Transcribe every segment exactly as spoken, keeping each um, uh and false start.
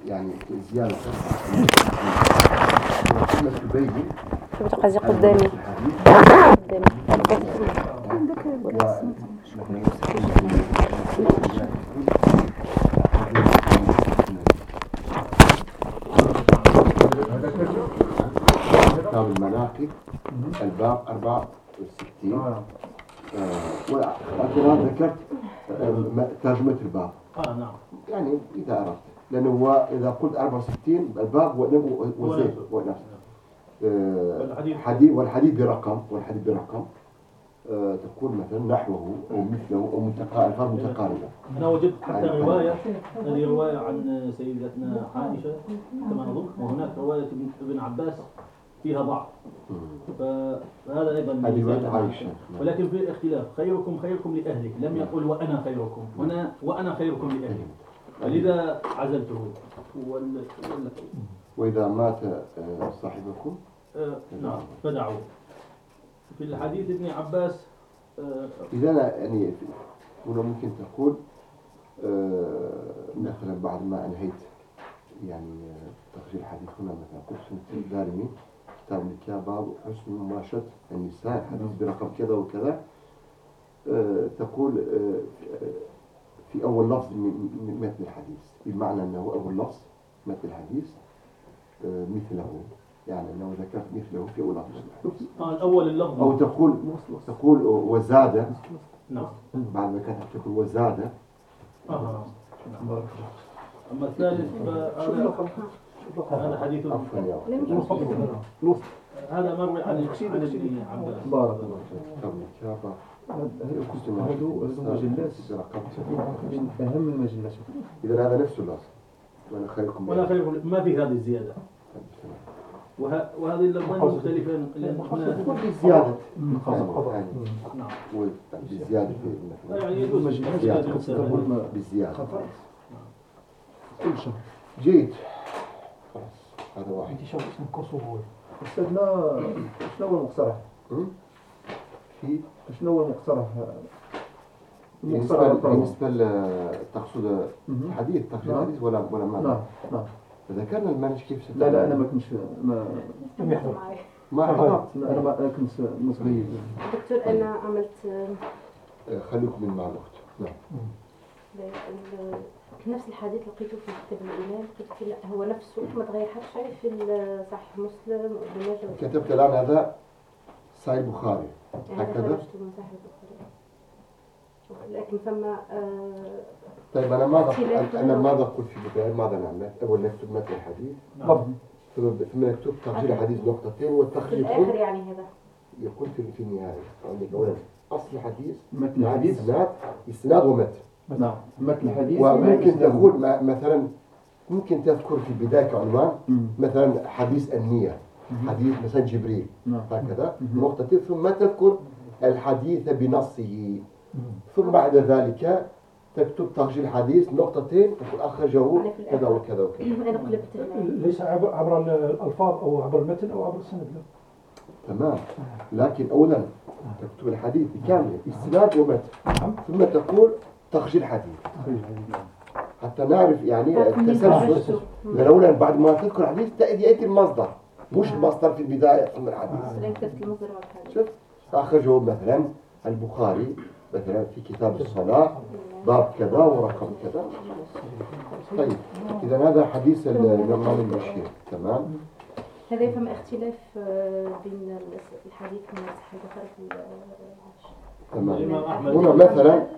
يعني زيادة كلمة تبين شوف تقازي قدامي كتاب المناقب الباب أربعة وستين وأنا ذكرت ترجمة الباب آه نعم يعني إذا أردت لأنه هو إذا قلت أربعة وستين الباب وزيت ونفس حديث والحديث برقم والحديث برقم أه تكون مثلا نحوه أو مثله أو متقارب ألفاظ متقاربة. أنا وجدت حتى رواية هذه رواية عن سيدتنا عائشة كما أظن وهناك رواية ابن عباس فيها ضعف فهذا أيضا هذه رواية عائشة ولكن في اختلاف خيركم خيركم لأهله لم يقل وأنا خيركم هنا وأنا خيركم لأهله فلذا عزلته وال... وإذا مات صاحبكم آه نعم فدعوه. في الحديث ابن عباس آه إذا لا يعني هنا ممكن تقول آه مثلا بعد ما أنهيت يعني تخريج الحديث هنا مثلا قلت في الدارمي كتاب النكاح باب حسن مماشة النساء حديث برقم كذا وكذا آه تقول آه في أول لفظ من متن الحديث بمعنى أنه أول لفظ متن الحديث آه مثله يعني أنه ذكرت مثله في أول لفظ آه الأول اللفظ أو تقول تقول وزاد نعم بعد ما كانت تقول وزاد آه. أما الثالث هذا حديث هذا مروي عن ابن عباس بارك الله فيك. هذا المجلات من أهم المجلات. إذا هذا نفس اللفظ وأنا خيركم ولا خيركم ما في هذه الزيادة وه... وهذه اللفظين مختلفين لأن هنا بالزيادة نعم بالزيادة يعني يجوز بالزيادة بالزيادة كل شيء جيد خلاص هذا واحد. انت شو اسم الكورسو هو أستاذنا شنو هو المقترح؟ في شنو هو المقترح؟ بالنسبة بالنسبة لتقصد الحديث تقصد الحديث ولا ولا ماذا؟ نعم نعم. ذكرنا المنهج كيف ست لا لا أنا ما كنتش ما لم يحضر ما حضرت أنا ما كنت مصغير. دكتور أنا عملت خليكم من مع الأخت. نعم. نفس الحديث لقيته في كتاب الإمام قلت لا هو نفسه ما تغير حتى شيء في صحيح مسلم كتبت الآن هذا صحيح البخاري هكذا لكن فما آه طيب أنا ماذا أنا ماذا قلت في البداية ماذا نعمل أول نكتب متن الحديث ثم نكتب تخريج الحديث نقطتين والتخريج في الآخر يعني هذا يكون في في النهاية عندك أولا أصل الحديث متن الحديث إسناد إسناد ومتن نعم متن الحديث وممكن تقول مثلا ممكن تذكر في البداية كعنوان مثلا حديث النية حديث مثلا جبريل هكذا نقطتين ثم تذكر الحديث بنصه ثم بعد ذلك تكتب تخريج الحديث نقطتين تقول أخرجه كذا وكذا وكذا. أنا قلبت ليس عبر, عبر الألفاظ أو عبر المتن أو عبر السند لا. تمام لكن أولا تكتب الحديث بكامل إسناد ومتن ثم تقول تخريج الحديث حتى نعرف يعني التسلسل لولا بعد ما تذكر الحديث تأتي المصدر مش المصدر في البداية ثم الحديث. شوف أخرجه مثلا البخاري مثلا في كتاب الصلاة باب كذا ورقم كذا. طيب إذا هذا حديث النعمان بن بشير تمام. هذا يفهم اختلاف بين الحديث من الصحيح البخاري تمام. هنا مثلا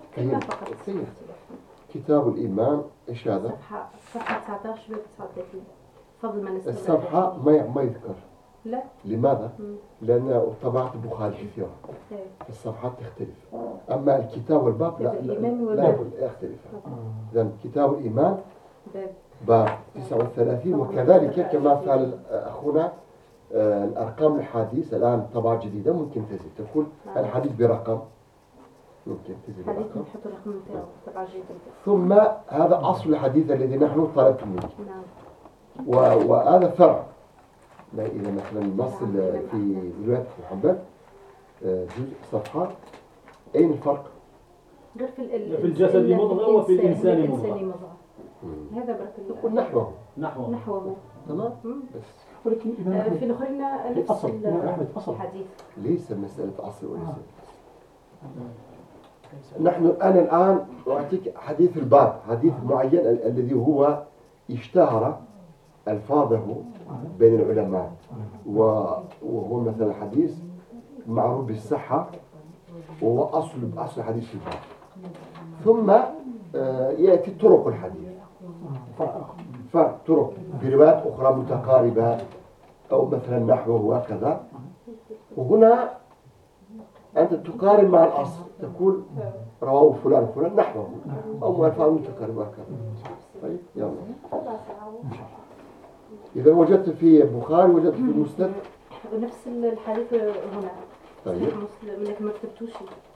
كتاب الإيمان إيش هذا؟ صفحة صفحة تسعة عشر وتسعة وثلاثين فضل من السنة. الصفحة ما ما يذكر. لا. لماذا؟ مم. لأن طبعة البخاري كثيرة. الصفحات تختلف. أما الكتاب والباب لا لا, لا يختلف. إذن كتاب الإيمان باب تسعة وثلاثين وكذلك كما فعل أخونا آه الأرقام الحديث الآن طبعة جديدة ممكن تزيد تقول الحديث برقم ممكن تزيد برقم. ثم هذا أصل الحديث الذي نحن طلبت منك. نعم. وهذا فرع. إذا مثلا النص في رواية محمد جزء صفحات أين الفرق؟ غير في, في الجسد مضغة وفي الإنسان مضغة. هذا برك تقول نحوه نحو نحوه. تمام. مم. بس ولكن آه، إمام في أحمد الآخرين في نفس أصل إمام أحمد أصل الحديث. ليس مسألة أصل وليس نحن أنا الآن أعطيك حديث الباب، حديث معين ال- الذي هو اشتهر ألفاظه بين العلماء، و- وهو مثلا حديث معروف بالصحة، وهو أصل أصل حديث الباب. ثم آه، يأتي طرق الحديث، فطرق بروايات أخرى متقاربة أو مثلا نحوه وكذا. وهنا أنت تقارن مع الأصل، تقول رواه فلان فلان نحوه أو ألفاظ متقاربة وكذا. طيب يلا. إذا وجدت في البخاري وجدت في المسند. نفس الحديث هنا. طيب. مسلم لكن ما كتبتوش.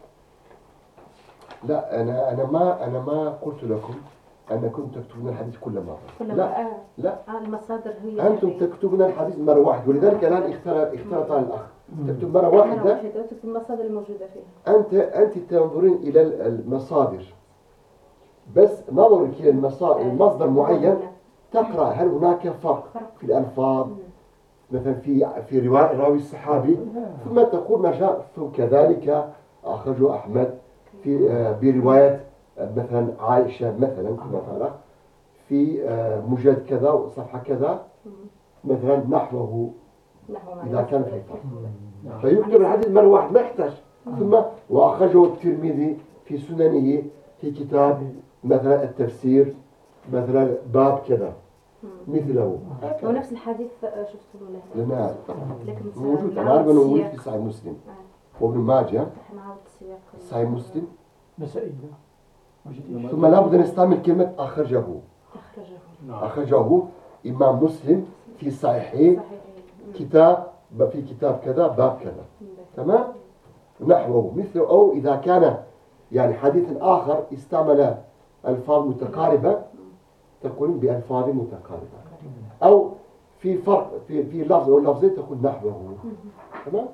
لا أنا أنا ما أنا ما قلت لكم أنكم تكتبون الحديث كل مرة. كل لا مرة. لا. آه المصادر هي. أنتم تكتبون الحديث مرة واحدة، ولذلك الآن اختلط اختلط عن الأخ. تكتب مرة مرة واحدة. واحدة وتكتب المصادر الموجودة فيها. أنت أنت تنظرين إلى المصادر، بس نظرك إلى المصادر المصدر معين تقرأ هل هناك فرق في الألفاظ مثلا في في رواية راوي الصحابي، ثم تقول ما جاء كذلك أخرجه أحمد في آه، برواية آه، مثلا عائشة مثلا مثلا في آه، مجلد كذا وصفحة كذا مثلا نحوه نحو ما إذا كان في يوصل. فرق. فيكتب الحديث مرة واحد ما يحتاج. ثم وأخرجه الترمذي في سننه في كتاب مثلا التفسير مثلا باب كذا مثله. هو نفس الحديث آه، شفته له. لنا لكن موجود، مع أنا عارف أنه موجود السياق. في صحيح مسلم آه. وابن ماجه احنا عاود السياق. صحيح مسلم. نسائي وجد ثم لابد أن نستعمل كلمة أخرجه. أخرجه. نعم. أخرجه إمام مسلم في صحيحه صحيح. كتاب في كتاب كذا باب كذا. تمام. نحوه مثله، أو إذا كان يعني حديث آخر استعمل ألفاظ متقاربة تقول بألفاظ متقاربة، أو في فرق في في لفظ أو لفظين تقول نحوه. تمام.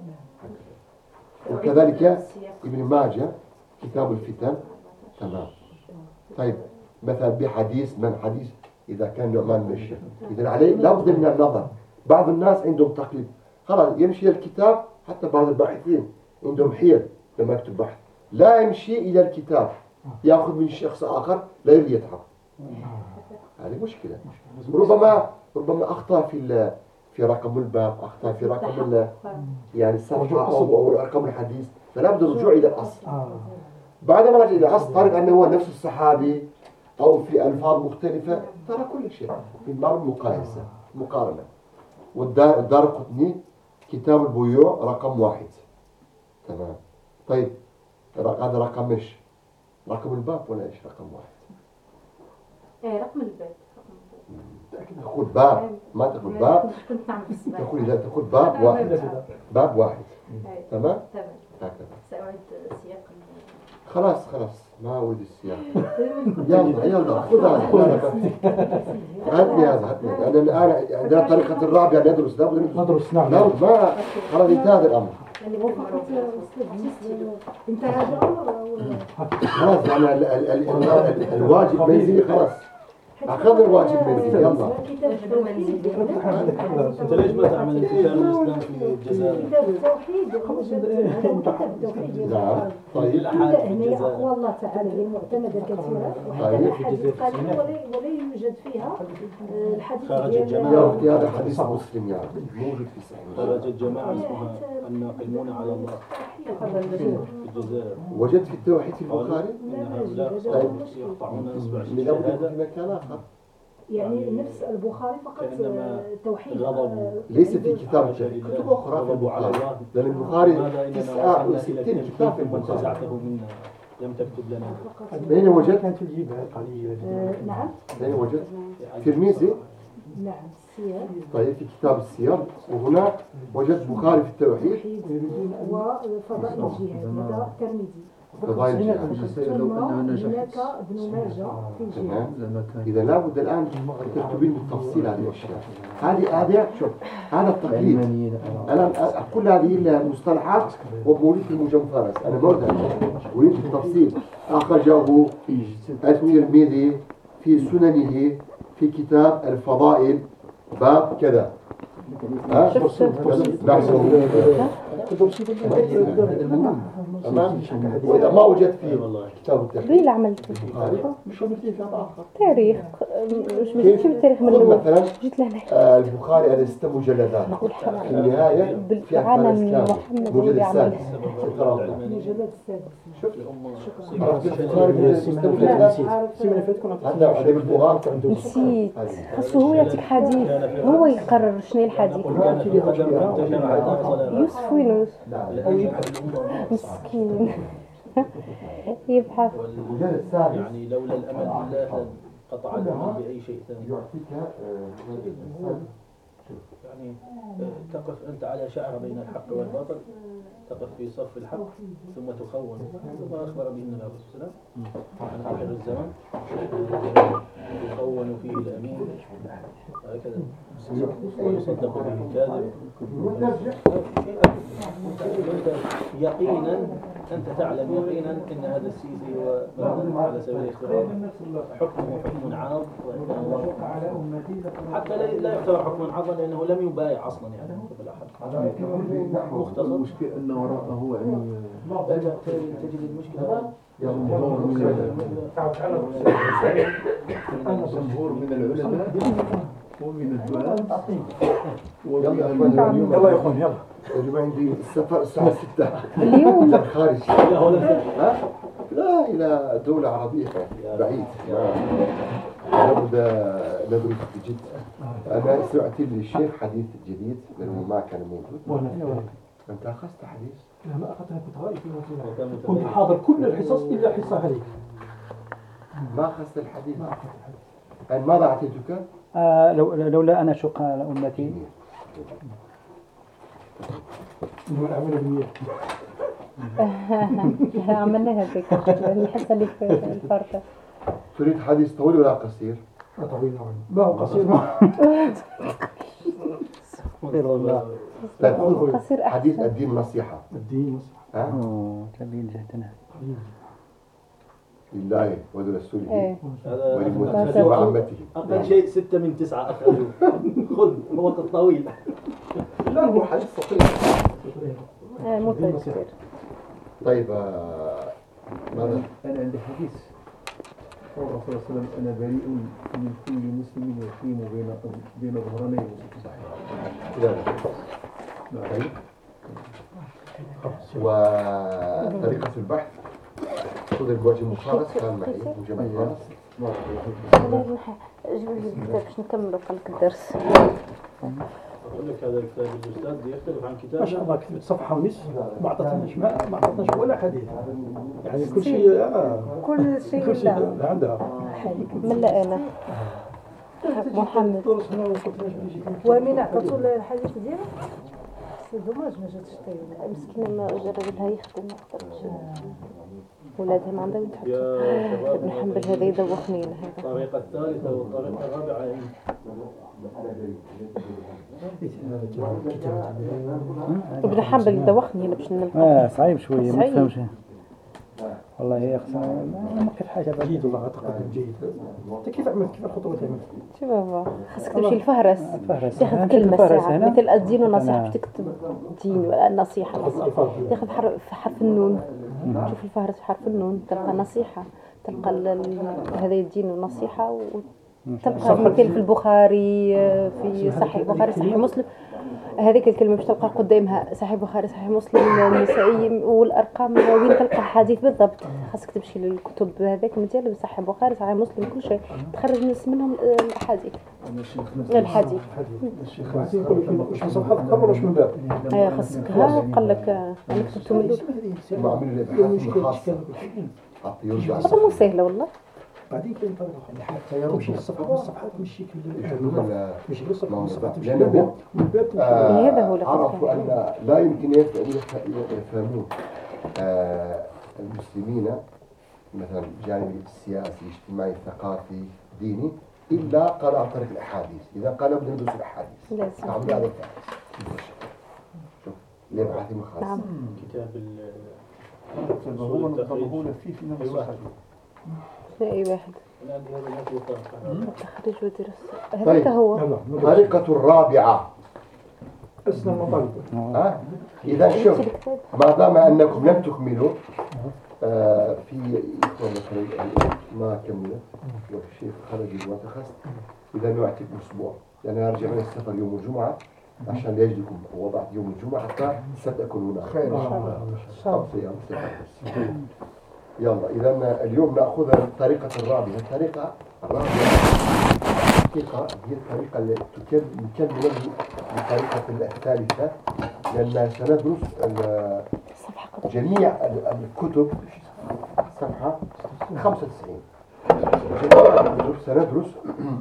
وكذلك ابن ماجه كتاب الفتن. تمام. طيب مثلا بحديث من حديث إذا كان نعمان بن الشيخ، إذا عليه لابد من النظر. بعض الناس عندهم تقليد، خلاص يمشي الكتاب. حتى بعض الباحثين عندهم حيل لما يكتب بحث لا يمشي إلى الكتاب، يأخذ من شخص آخر لا يريد يتعب. هذه مشكلة. ربما ربما أخطأ في في رقم الباب، أخطأ في رقم ال يعني الصفحة أو أو رقم الحديث، فلا بد الرجوع إلى الأصل. بعد ما رجع إلى الأصل تعرف أنه هو نفس الصحابي أو في ألفاظ مختلفة، ترى كل شيء في باب المقايسة مقارنة. والدار الدار قطني كتاب البيوع رقم واحد. تمام. طيب هذا رقم إيش؟ رقم الباب ولا إيش رقم واحد؟ ايه رقم الباب. تقول باب ما تقول باب، كنت نعمل في السباق. تقول إذا تقول باب واحد باب واحد. إيه. تمام. تمام. هكذا. سأعيد سياق. خلاص خلاص ما أريد السياق. يلا يلا خذ هذا خذ هذا. هاتني هذا هاتني. أنا الآن عندنا طريقة الرابعة ندرس لابد ندرس. ندرس نعم. لا ما خلاص انتهى هذا الأمر. اللي هو فقط انت راجع خلاص يعني ال- ال- ال- ال- الواجب منزلي خلاص. أخذ الواجب منزلي يلا. أنت ليش ما تعمل انتشار الإسلام في الجزائر؟ كتاب التوحيد كتاب التوحيد نعم طيب. الأحاديث في هنا الجزائر. أقوى الله تعالى هي معتمدة كثيرة، وحتى طيب. الأحاديث قليلة ولا ولا يوجد فيها آه، الحديث خرج ديال الجماعة. يا أختي هذا حديث مسلم يعني موجود في صحيح. خرجت جماعة اسمها الناقمون على الله في الجزائر. وجدت في التوحيد في البخاري إن هؤلاء طيب. يقطعون إصبع من أول الشهادة. في مكان آخر. يعني نفس البخاري فقط كأنما آه، توحيد غضبوا. آه، ليس في كتاب حاشا لله. كتب أخرى في غضبوا على البخاري، الله. لأن البخاري لماذا إننا تسعة وصلنا إلى وستين كتاب في التوحيد البخاري. وانتزعته منا لم تكتب لنا. أين وجدت؟ كانت الجبال قليلة. آه، نعم أين وجدت؟ ترمذي. نعم السير طيب في كتاب السير، وهنا وجدت بخاري في التوحيد وفضائل الجهاد هذا الترمذي. فضائل الجهاد. ثم هناك ابن ماجه في الجهاد. تمام. إذا لابد الآن تكتبين بالتفصيل هذه الأشياء. هذه هذه شوف هذا التقليد. أنا كل هذه المصطلحات ومولد في المجمع فارس. أنا ما أريد أريد بالتفصيل. أخرجه الترمذي في سننه في كتاب الفضائل باب كذا. ها؟ تمام. وإذا ما وجدت فيه والله كتاب التاريخ. اللي عملته مش عملتيه في هذا آخر. تاريخ مش مش التاريخ من الأول مثلا جيت لهنا آه البخاري هذا ست مجلدات في النهاية في بالعالم محمد هو المجلد اللي عمل السادس. المجلد السادس. شفت؟ عرفت البخاري من ست مجلدات. عندنا عدد البخاري نسيت خاصه هو يعطيك حديث هو يقرر شنو الحديث يوسف وين يوسف مسكين يبحث المجلد السادس يعني لولا الأمل بالله قطع الأمل بأي شيء ثاني. يعطيك يعني تقف أنت على شعرة بين الحق والباطل، تقف في صف الحق ثم تخون. ثم أخبر به النبي عليه الصلاة والسلام عن آخر الزمان يخون فيه الأمين هكذا ويصدق به الكاذب. يقينا أنت تعلم يقينا أن هذا السيسي هو مثلا على سبيل الاختبار حكمه حكم عاض، حتى لا يعتبر حكما عاضا لأنه لم يبايع أصلا يعني قبل أحد. مختصر المشكلة أن وراءه يعني تجد المشكلة جمهور من العلماء ومن الدعاة يلا يا اخوان يلا. يجب عندي السفر الساعة ستة اليوم الخارج. لا إلى دولة عربية بعيد. لابد ندرس بجد. أنا سمعت للشيخ حديث جديد لأنه ما كان موجود. أنت أخذت حديث؟ لا ما أخذتها كنت غائب في وقتها. كنت حاضر كل الحصص إلا حصة هذه. ما أخذت الحديث؟ ما أخذت الحديث. أن ماذا أعطيتك؟ آه لو لولا أنا شق على أمتي. والعمل بالنية. عملنا هذيك الحصة اللي في الفرقة. تريد حديث طويل ولا قصير؟ طويل نوعا ما هو قصير. لا قصير أحسن. حديث الدين نصيحة. الدين نصيحة. أوه تبين جهتنا. لله ولرسوله إيه. وللمؤمنين وعامته. أقل شيء ستة من تسعة أخذوا. خذ وقت طويل. لا هو حديث صحيح. آه مو تفسير. طيب آه، ماذا؟ أنا عندي حديث قول الرسول صلى الله عليه وسلم أنا بريء من كل مسلم يقيم بين بين ظهراني مسلم. كذا. طيب. وطريقة البحث خذ الوجه المخالص كان معي وجه مخالص. لازم جيب لي الكتاب باش نكملوا قلك الدرس. أقول لك هذا الكتاب الأستاذ يختلف عن كتاب ما شاء الله كتبت صفحة ونصف ما أعطتناش ما ما أعطتناش ولا حديث. يعني كل شيء آه كل شيء كل شيء عندها. ملا أنا محمد ومن أعطته الحديث ديالها دوماج ما جاتش طيب. مسكينة ما جرب لها يخدم ما قدرتش. ولادها ما عندها يتحكم. يا شباب ابن حنبل هذا يدوخني هذا. الطريقة الثالثة والطريقة الرابعة يعني. ابن حنبل يدوخني هنا باش نلقى. آه صعيب شوية ما صعيب. تفهمش. والله يا أخي ما كيف حاجة جيد والله أعتقد جيد. أنت كيف عملت كيف الخطوات عملت؟ شوف بابا خاصك تمشي الفهرس فهرس. تاخذ أهم كلمة شيء الفهرس ساعة هنا. مثل الدين ونصيحة أنا- باش تكتب دين ولا نصيحة نصيحة تاخذ حرف حرف النون. شوف الفهرس في حرف النون تلقى نصيحة تلقى ال- ال- هذا الدين والنصيحة وتلقى مثل في البخاري في صحيح البخاري صحيح مسلم هذيك الكلمة باش تلقى قدامها صحيح البخاري صحيح مسلم النسائي والأرقام وين تلقى الحديث بالضبط. خاصك تمشي للكتب هذاك مديال صحيح البخاري صحيح مسلم كل شيء تخرج نص منهم الأحاديث الحديث. الشيخ عزيز يقول لك واش من صفحة قبل واش من باب. ايوا خاصك ها قال لك انا كتبت من ما عملوا الابحاث الخاصة. حتى يرجع هذا مو سهلة والله. بعدين كاين طريقة حتى يمشي الصفحة الصفحات مشي يشوفون مشي الصفحة ما هو الصفحات تمشي لأنه للباب والباب تمشي. آه، هذا هو اللي عرفوا أن لا يمكن يف- يفهمون آه، المسلمين مثلا الجانب السياسي الاجتماعي الثقافي ديني إلا قال عن طريق الأحاديث. إذا قال بدنا ندرس الأحاديث لازم. تعمل هذا الفعل. شوف ليه من خاص. نعم. كتاب ال هو نظمه فيه في نفس الحديث. اي واحد تخرج ودرس طيب. هذاك هو الطريقة الرابعة. أسنى المطالب. ها؟ إذا شوف ما دام أنكم لم تكملوا آه في مثلا ما كملت والشيخ خرج وتخص إذا نعتب أسبوع لأن يعني أرجع من السفر يوم الجمعة عشان يجدكم وضعت يوم الجمعة حتى السبت أكون هنا خير إن شاء الله خمس أيام سفر. يلا إذا اليوم نأخذ الطريقة الرابعة. الطريقة الرابعة الحقيقة هي الطريقة التي تكمل الطريقة الثالثة لأن سندرس جميع الكتب صفحة خمسة وتسعين جميع الكتب سندرس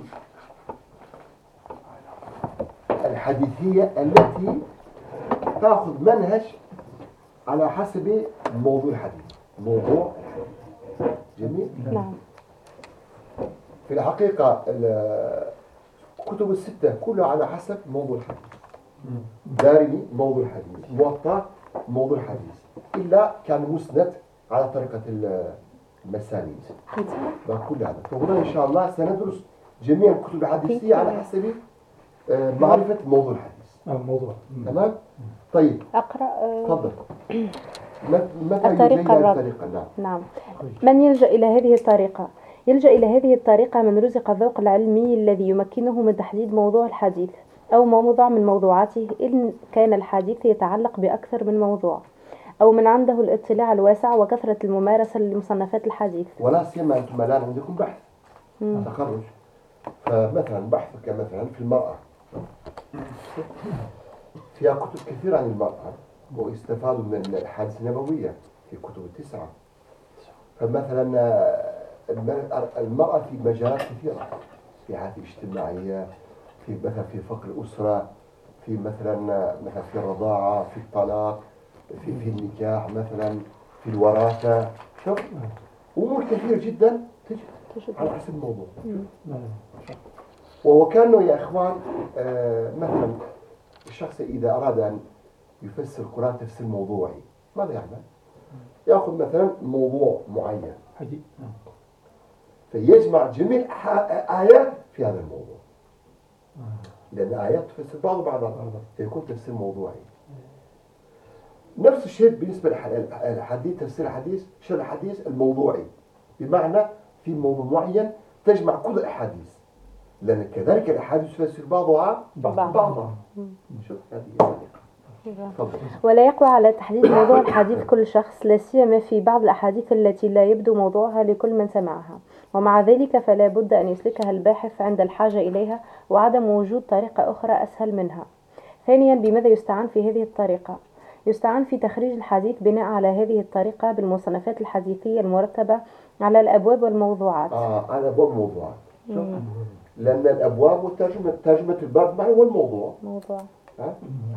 الحديثية التي تأخذ منهج على حسب موضوع الحديث. موضوع جميل. نعم. في الحقيقة الكتب الستة كلها على حسب موضوع الحديث. دارمي موضوع الحديث، موطأ موضوع الحديث، إلا كان مسند على طريقة المسانيد. كل هذا. فهنا إن شاء الله سندرس جميع الكتب الحديثية على حسب معرفة موضوع الحديث. الموضوع. تمام؟ طيب. أقرأ. تفضل. متى الطريقة الرابعة. نعم. نعم. من يلجأ إلى هذه الطريقة؟ يلجأ إلى هذه الطريقة من رزق الذوق العلمي الذي يمكنه من تحديد موضوع الحديث أو موضوع من موضوعاته إن كان الحديث يتعلق بأكثر من موضوع، أو من عنده الاطلاع الواسع وكثرة الممارسة لمصنفات الحديث. ولا سيما أنتم الآن عندكم بحث مم. تخرج، فمثلا بحثك مثلا في المرأة فيها كتب كثيرة عن المرأة واستفادوا من الأحاديث النبوية في كتب التسعة. فمثلا المرأة في مجالات كثيرة، في حياة اجتماعية، في مثلا في فقر الأسرة، في مثلا مثلا في الرضاعة، في الطلاق، في في النكاح مثلا، في الوراثة، شوف أمور كثير جدا تجد على حسب الموضوع. وكانوا يا إخوان آه مثلا الشخص إذا أراد أن يفسر القرآن تفسير موضوعي ماذا يعمل؟ يأخذ مثلا موضوع معين فيجمع جميع آيات في هذا الموضوع، لأن آيات تفسر بعض بعضها فيكون تفسير موضوعي. نفس الشيء بالنسبة للحديث، تفسير الحديث شرح الحديث الموضوعي، بمعنى في موضوع معين تجمع كل الأحاديث، لأن كذلك الأحاديث تفسر بعضها بعضها. شوف هذه الطريقة. ولا يقوى على تحديد موضوع الحديث كل شخص، لا سيما في بعض الأحاديث التي لا يبدو موضوعها لكل من سمعها، ومع ذلك فلا بد أن يسلكها الباحث عند الحاجة إليها، وعدم وجود طريقة أخرى أسهل منها. ثانيا، بماذا يستعان في هذه الطريقة؟ يستعان في تخريج الحديث بناء على هذه الطريقة بالمصنفات الحديثية المرتبة على الأبواب والموضوعات. آه على أبواب الموضوعات. لأن الأبواب والترجمة ترجمة الباب هو الموضوع. موضوع. ها؟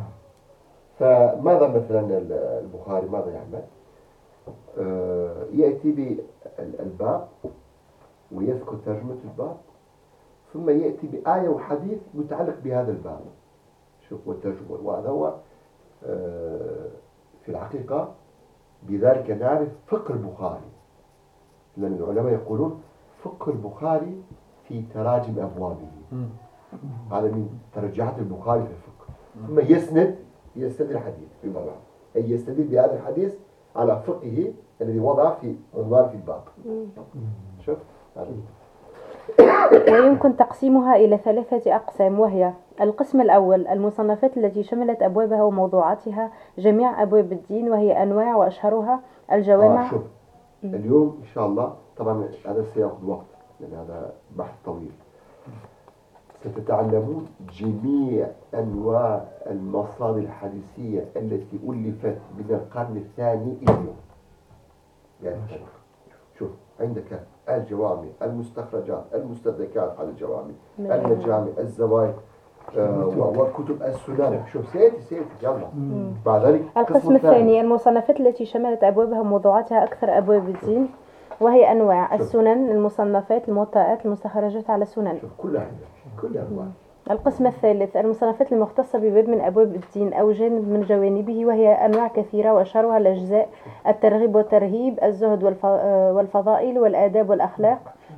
فماذا مثلا البخاري ماذا يعمل؟ آه يأتي بالباب ويذكر ترجمة الباب، ثم يأتي بآية وحديث متعلق بهذا الباب. شوف والترجمة، وهذا هو آه في الحقيقة بذلك نعرف فقه البخاري، لأن العلماء يقولون فقه البخاري في تراجم أبوابه. هذا من ترجحات البخاري في الفقه. ثم يسند يستدل الحديث بمعنى أي يستدل بهذا الحديث على فقهه الذي وضع في عنوان في الباب. شوف ويمكن تقسيمها إلى ثلاثة أقسام، وهي: القسم الأول المصنفات التي شملت أبوابها وموضوعاتها جميع أبواب الدين، وهي أنواع وأشهرها الجوامع. آه شوف اليوم إن شاء الله طبعا هذا سيأخذ وقت لأن هذا بحث طويل، ستتعلمون جميع أنواع المصادر الحديثية التي ألفت من القرن الثاني إلى اليوم. يعني شوف عندك الجوامع، المستخرجات، المستدركات على الجوامع، المجامع، الزوايد، آه وكتب السنن. شوف سيأتي سيأتي يلا بعد ذلك. القسم الثاني المصنفات التي شملت أبوابها وموضوعاتها أكثر أبواب الدين، وهي أنواع السنن، المصنفات، الموطئات، المستخرجات على السنن. شوف كلها كلها أنواع. القسم الثالث المصنفات المختصة بباب من أبواب الدين أو جانب من جوانبه، وهي أنواع كثيرة وأشهرها الأجزاء: الترغيب والترهيب، الزهد والفضائل، والآداب والأخلاق،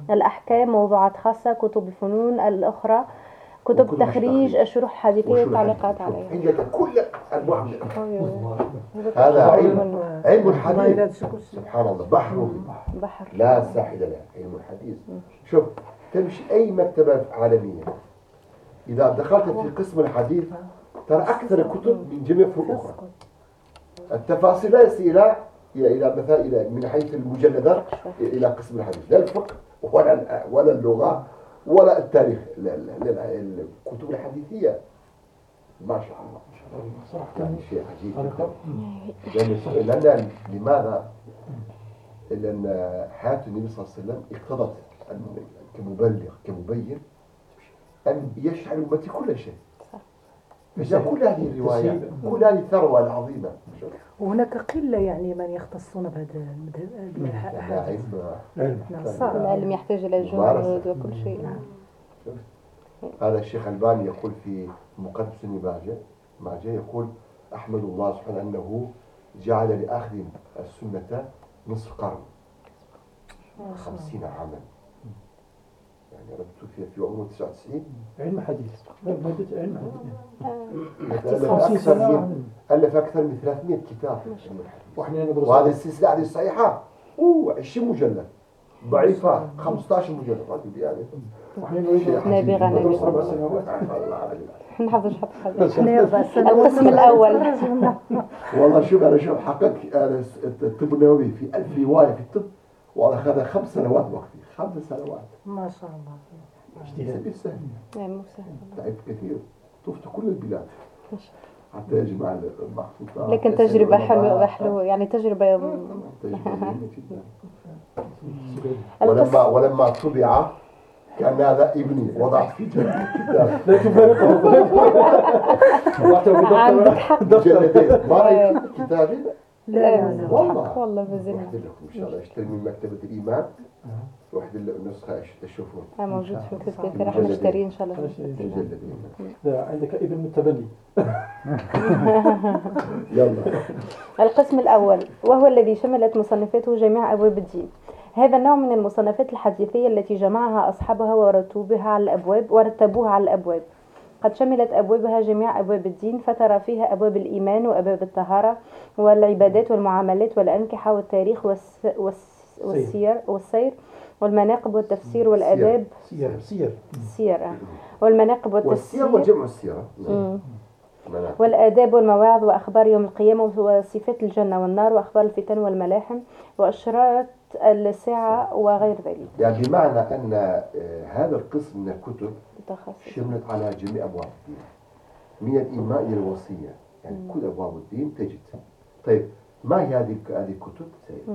الأحكام، موضوعات خاصة، كتب الفنون الأخرى، كتب وكتب تخريج، الشروح الحديثية، وشو التعليقات الحديث؟ عليها. عندك كل أنواع من هذا هذا علم علم الحديث. سبحان الله، بحر بحر لا ساحل له، علم الحديث. شوف، تمشي أي مكتبة عالمية، إذا دخلت في قسم الحديث ترى أكثر الكتب من جميع فروع أخرى. التفاصيل ليس إلى إلى مثلا إلى من حيث المجلدات إلى قسم الحديث، لا الفقه ولا ولا اللغة ولا التاريخ، الكتب الحديثية ما شاء الله صراحة شيء عجيب جدا. لأن لماذا؟ لأن حياة النبي صلى الله عليه وسلم اقتضت كمبلغ كمبين أن يشعر أمتي كل شيء، فجاء كل هذه الروايات، كل هذه الثروة العظيمة. وهناك قلة يعني من يختصون بهذا المذهب. العلم يحتاج إلى جهد وكل شيء. هذا الشيخ الباني يقول في مقدمة ماجه ماجه يقول: أحمد الله سبحانه أنه جعل لآخر السنة نصف قرن، خمسين عاما. يعني رب توفي في عمره تسعة وتسعين. علم حديث، مادة علم حديث. ألف أكثر من ثلاثمئة كتاب. وهذه السلسلة هذه الصحيحة أوه عشرين مجلد، ضعيفة خمسة عشر مجلد. يعني نابغة ندرس أربع سنوات. نحفظ حفظ القسم الأول. والله شوف أنا شوف حقق أنا الطب النووي في ألف رواية في الطب، وأخذ خمس سنوات وقتي، خمس سنوات. ما شاء الله. اجتهاد سهل. لا مو سهل. تعب كثير، طفت كل البلاد حتى يجمع المخطوطات. لكن تجربة حلوة حلوة يعني تجربة. تجربة جدا. ولما ولما طبع كان هذا ابني، وضعت في جنب الكتاب. لا تفرقه. عندك حق. جلدين ما رأيت كتابي؟ لا والله والله بزين. واحد لكم إن شاء الله اشتري من مكتبة الإيمان، واحد النسخة تشوفون. آه موجود في الكتاب، راح نشتري إن شاء الله. مجلدين. لا عندك ابن متبني. يلا. القسم الأول وهو الذي شملت مصنفاته جميع أبواب الدين. هذا النوع من المصنفات الحديثية التي جمعها أصحابها ورتبوها على الأبواب ورتبوها على الأبواب. قد شملت أبوابها جميع أبواب الدين، فترى فيها أبواب الإيمان وأبواب الطهارة والعبادات والمعاملات والأنكحة والتاريخ والس... والس... والسير والسير والمناقب والتفسير والآداب. سير سير السير والمناقب والتفسير والسير وجمع السيرة. والآداب والمواعظ وأخبار يوم القيامة وصفات الجنة والنار وأخبار الفتن والملاحم وأشراط الساعة وغير ذلك. يعني بمعنى أن هذا القسم من الكتب شملت على جميع أبواب الدين، من الإيمان إلى الوصية، يعني مم. كل أبواب الدين تجد. طيب ما هي هذه هذه الكتب؟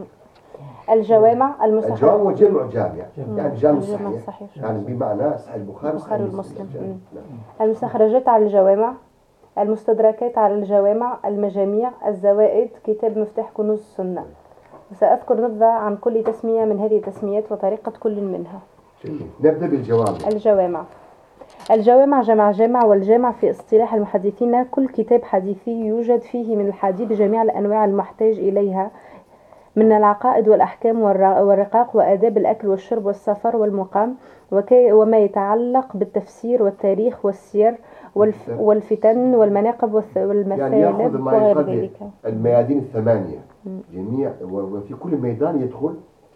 الجوامع المصحح. الجوامع وجمع جامع، يعني جامع صحيح. صحيح، يعني بمعنى صحيح البخاري وصحيح المسلم. المستخرجات على الجوامع، المستدركات على الجوامع، المجاميع، الزوائد، كتاب مفتاح كنوز السنة. وسأذكر نبذة عن كل تسمية من هذه التسميات وطريقة كل منها. نبدأ بالجوامع. الجوامع الجوامع جمع جامع، والجامع في اصطلاح المحدثين كل كتاب حديثي يوجد فيه من الحديث جميع الأنواع المحتاج إليها من العقائد والأحكام والرقاق وآداب الأكل والشرب والسفر والمقام وما يتعلق بالتفسير والتاريخ والسير والف والفتن والمناقب والمثالب يعني وغير ذلك. الميادين الثمانية جميع، وفي كل ميدان يدخل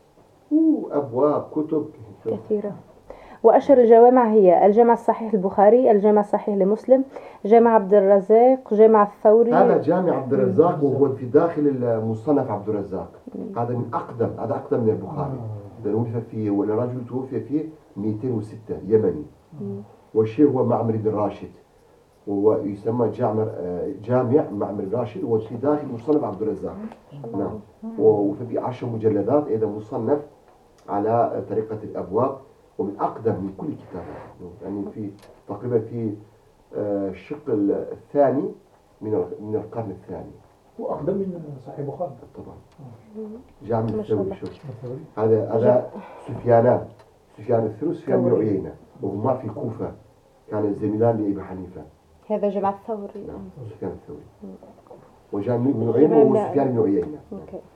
أبواب كتب كثيرة. وأشهر الجوامع هي الجامع الصحيح البخاري، الجامع الصحيح لمسلم، جامع عبد الرزاق، جامع الثوري. هذا جامع عبد الرزاق وهو في داخل المصنف عبد الرزاق. هذا من أقدم، هذا أقدم من البخاري. لأنه في والرجل توفي في مئتين وستة يمني. والشيخ هو معمر بن راشد، وهو يسمى جامع جامع معمر بن راشد، وفي داخل مصنف عبد الرزاق. نعم. وفي عشر مجلدات أيضا مصنف على طريقة الأبواب، ومن أقدم من كل كتاب. يعني في تقريبا في الشق الثاني من من القرن الثاني. وأقدم من صحيح البخاري طبعا. جامع الثوري. هذا هذا سفيانان، سفيان الثوري وسفيان بن عيينة، وهما في الكوفة كان زميلان لأبي حنيفة. هذا جامع الثوري. نعم سفيان الثوري. وجامع بن عيينة وسفيان بن عيينة.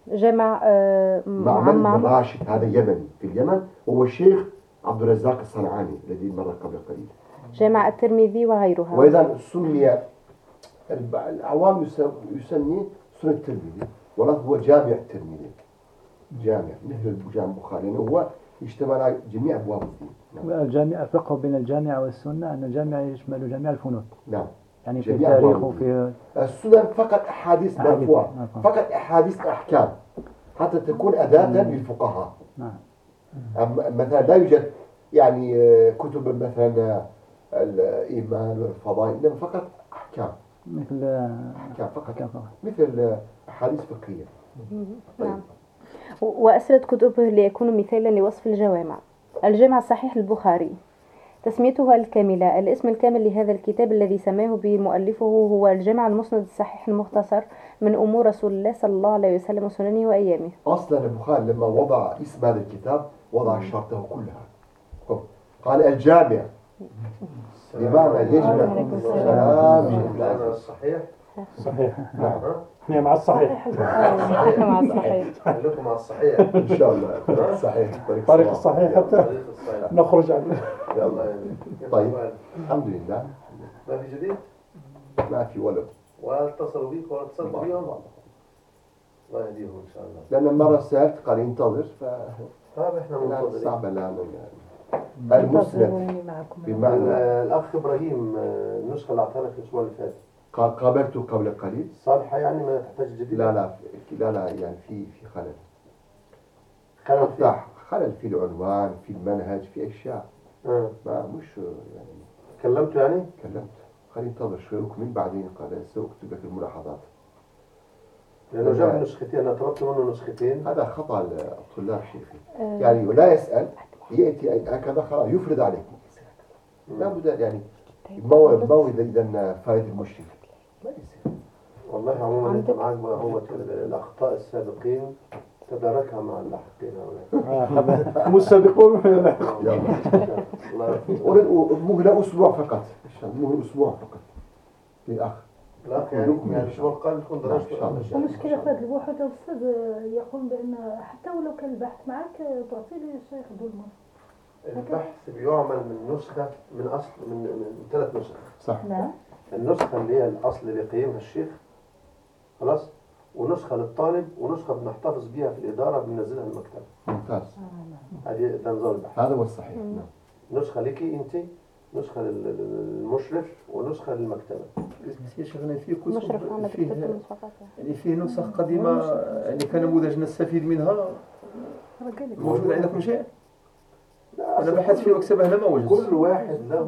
جامع آه، معمر بن معمر. راشد، هذا يمني في اليمن، هو الشيخ عبد الرزاق الصنعاني الذي مر قبل قليل. جامع الترمذي وغيرها. وإذا سمي الب- العوام يسم- يسميه سنة الترمذي، ولكن هو جامع الترمذي، جامع مثل جامع البخاري، يعني هو يشتمل على جميع أبواب الدين. نعم. الجامع الفرق بين الجامعة والسنة أن الجامع يشمل جميع الفنون، نعم. يعني في جميع التاريخ أبواب وفي السنن فقط أحاديث أحاديث، مرفوعة، نعم. فقط أحاديث أحكام حتى تكون أداة للفقهاء. نعم. أما مثلا لا يوجد يعني آه، كتب مثلا آه، الإيمان والفضائل، إنما فقط أحكام، مثل أحكام فقط، أحكام فقط. مثل آه، أحاديث فقهية. نعم. وأسرد كتبه ليكون مثالا لوصف الجوامع. الجامع الصحيح البخاري، تسميته الكاملة. الاسم الكامل لهذا الكتاب الذي سماه بمؤلفه هو الجامع المسند الصحيح المختصر من أمور رسول الله صلى الله عليه وسلم وسننه وأيامه. أصلا البخاري لما وضع اسم هذا الكتاب وضع شرطه كلها، قال الجامع بمعنى يجمع عليكم السلام. السلام. الصحيح صحيح. نعم احنا مع الصحيح. مع الصحيح. لكم مع الصحيح. إن شاء الله صحيح طريق الصحيح حتى طريق الصحيح. نخرج عنه. يلا. طيب الحمد لله ما في جديد؟ ما في ولد، ولا اتصلوا بيك ولا اتصلت بيهم؟ الله يهديهم ان شاء الله. لأن مرة سألت قال ينتظر، ف طيب احنا منتظرين. صعب الآن المسند انتظروني معكم. بمعنى الاخ ابراهيم آه، النسخه اللي اعطاها لك الاسبوع اللي فات قا- قابلته قبل قليل. صالحه يعني ما تحتاج جديد؟ لا لا في- لا لا يعني في في خلل، خلل فيه. صح، خلل في العنوان، في المنهج، في أشياء آه. ما مش يعني. كلمته يعني؟ كلمت خلي ينتظر شوي وكمل بعدين قال سأكتب لك الملاحظات. لانه جاب نسختين، انا طلبت منه نسختين. هذا خطأ الطلاب شيخي، يعني ولا يسأل يأتي هكذا خلاص يفرض عليك، لا بد يعني ما هو ما هو إذا إذا فائدة المشرف ما يصير. والله عموما انت معك بقى هو الاخطاء السابقين تداركها مع اللاحقين هؤلاء. مستبقون. يلا الله يرحمه. أريد مهلة أسبوع فقط، مهلة أسبوع فقط للأخ. لا يعني يعني شو قال تكون درجته. المشكلة في هذا البحوث يا أستاذ يقول بأن حتى ولو كان البحث معك تعطي لي الشيخ دولمر. البحث بيعمل من نسخة من أصل من, من ثلاث نسخ. صح. نعم. النسخة اللي هي الأصل اللي قيمها الشيخ خلاص، ونسخة للطالب، ونسخة بنحتفظ بيها في الإدارة بننزلها المكتبة. ممتاز. هذه ده نظام البحث. هذا هو الصحيح. نعم. نسخة لك أنت، نسخة للمشرف، ونسخة للمكتبة. يا شيخنا في مشرف كتب على فيه دكتور فقط. يعني فيه نسخ قديمة يعني كنموذج نستفيد منها. موجود عندكم شيء؟ لا، أنا بحثت في المكتبة هنا ما وجدت. كل واحد له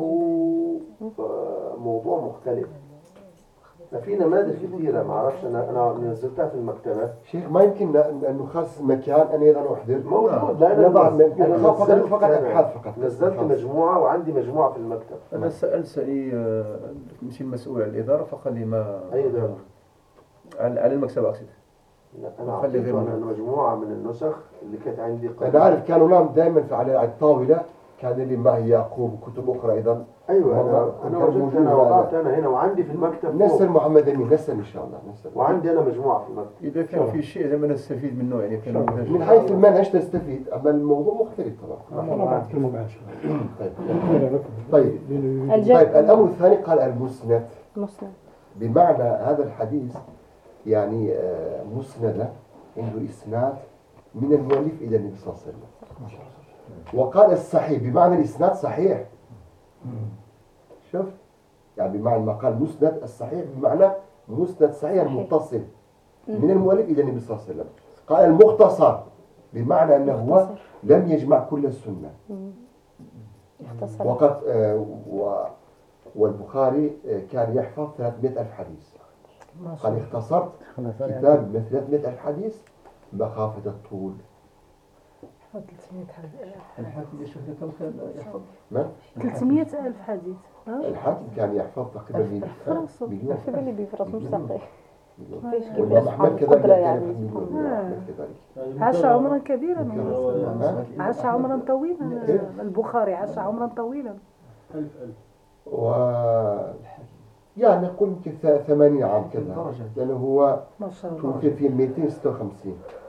موضوع مختلف. ففي نماذج كثيرة ما أعرفش، أنا أنا نزلتها في المكتبة. شيخ ما يمكن أن نخصص مكان أن أيضا أحضر موجود. لا نضع أنا من أنا فقط نزلت فقط أبحاث فقط. نزلت مجموعة وعندي مجموعة في المكتب. أنا سألتني مش المسؤول عن الإدارة فقال لي ما أي دولة؟ عن عن المكتبة أقصد. لا أنا أعطيته أنا مجموعة من النسخ اللي كانت عندي قبل. أنا أعرف كانوا نام دائما على الطاولة، كان اللي معي يعقوب وكتب أخرى أيضا. أيوة أنا أنا وجدت أنا وضعت أنا هنا وعندي في المكتب نسأل محمد أمين، نسأل إن شاء الله نسأل. وعندي أنا مجموعة في المكتب. إذا كان في شيء لما نستفيد منه يعني كان من حيث المنهج تستفيد، أما الموضوع مختلف طبعا. احنا بعد نتكلموا معاه شوي. طيب طيب الجامع. طيب الأمر الثاني قال المسند، مسند. بمعنى هذا الحديث يعني آه، مسند عنده إسناد من المؤلف إلى النبي صلى الله عليه وسلم. وقال الصحيح بمعنى الإسناد صحيح. شوف يعني بمعنى ما قال مسند الصحيح بمعنى مسند صحيح المتصل من المؤلف إلى النبي صلى الله عليه وسلم. قال المختصر بمعنى أنه هو لم يجمع كل السنة. اختصر. وقد آه و والبخاري آه كان يحفظ ثلاثمائة ألف حديث. قال اختصرت كتاب من ثلاثمائة ألف حديث مخافة الطول. ثلاثمائة حديث. الحاكم يشوف كم كان يحفظ؟ ما؟ ثلاثمائة ألف حديث. الحاكم كان يحفظ تقريبا مليون. في بالي بيفرص مش صحيح. والإمام أحمد كذلك قدرة كان يعني. يحفظ مليون. الإمام أحمد كذلك. عاش عمرا كبيرا. ها؟ عاش عمرا طويلا. البخاري عاش عمرا طويلا. ألف ألف. و يعني قل يمكن ثمانين عام كذا، لأنه هو ما شاء الله. توفي في مئتين وستة وخمسين.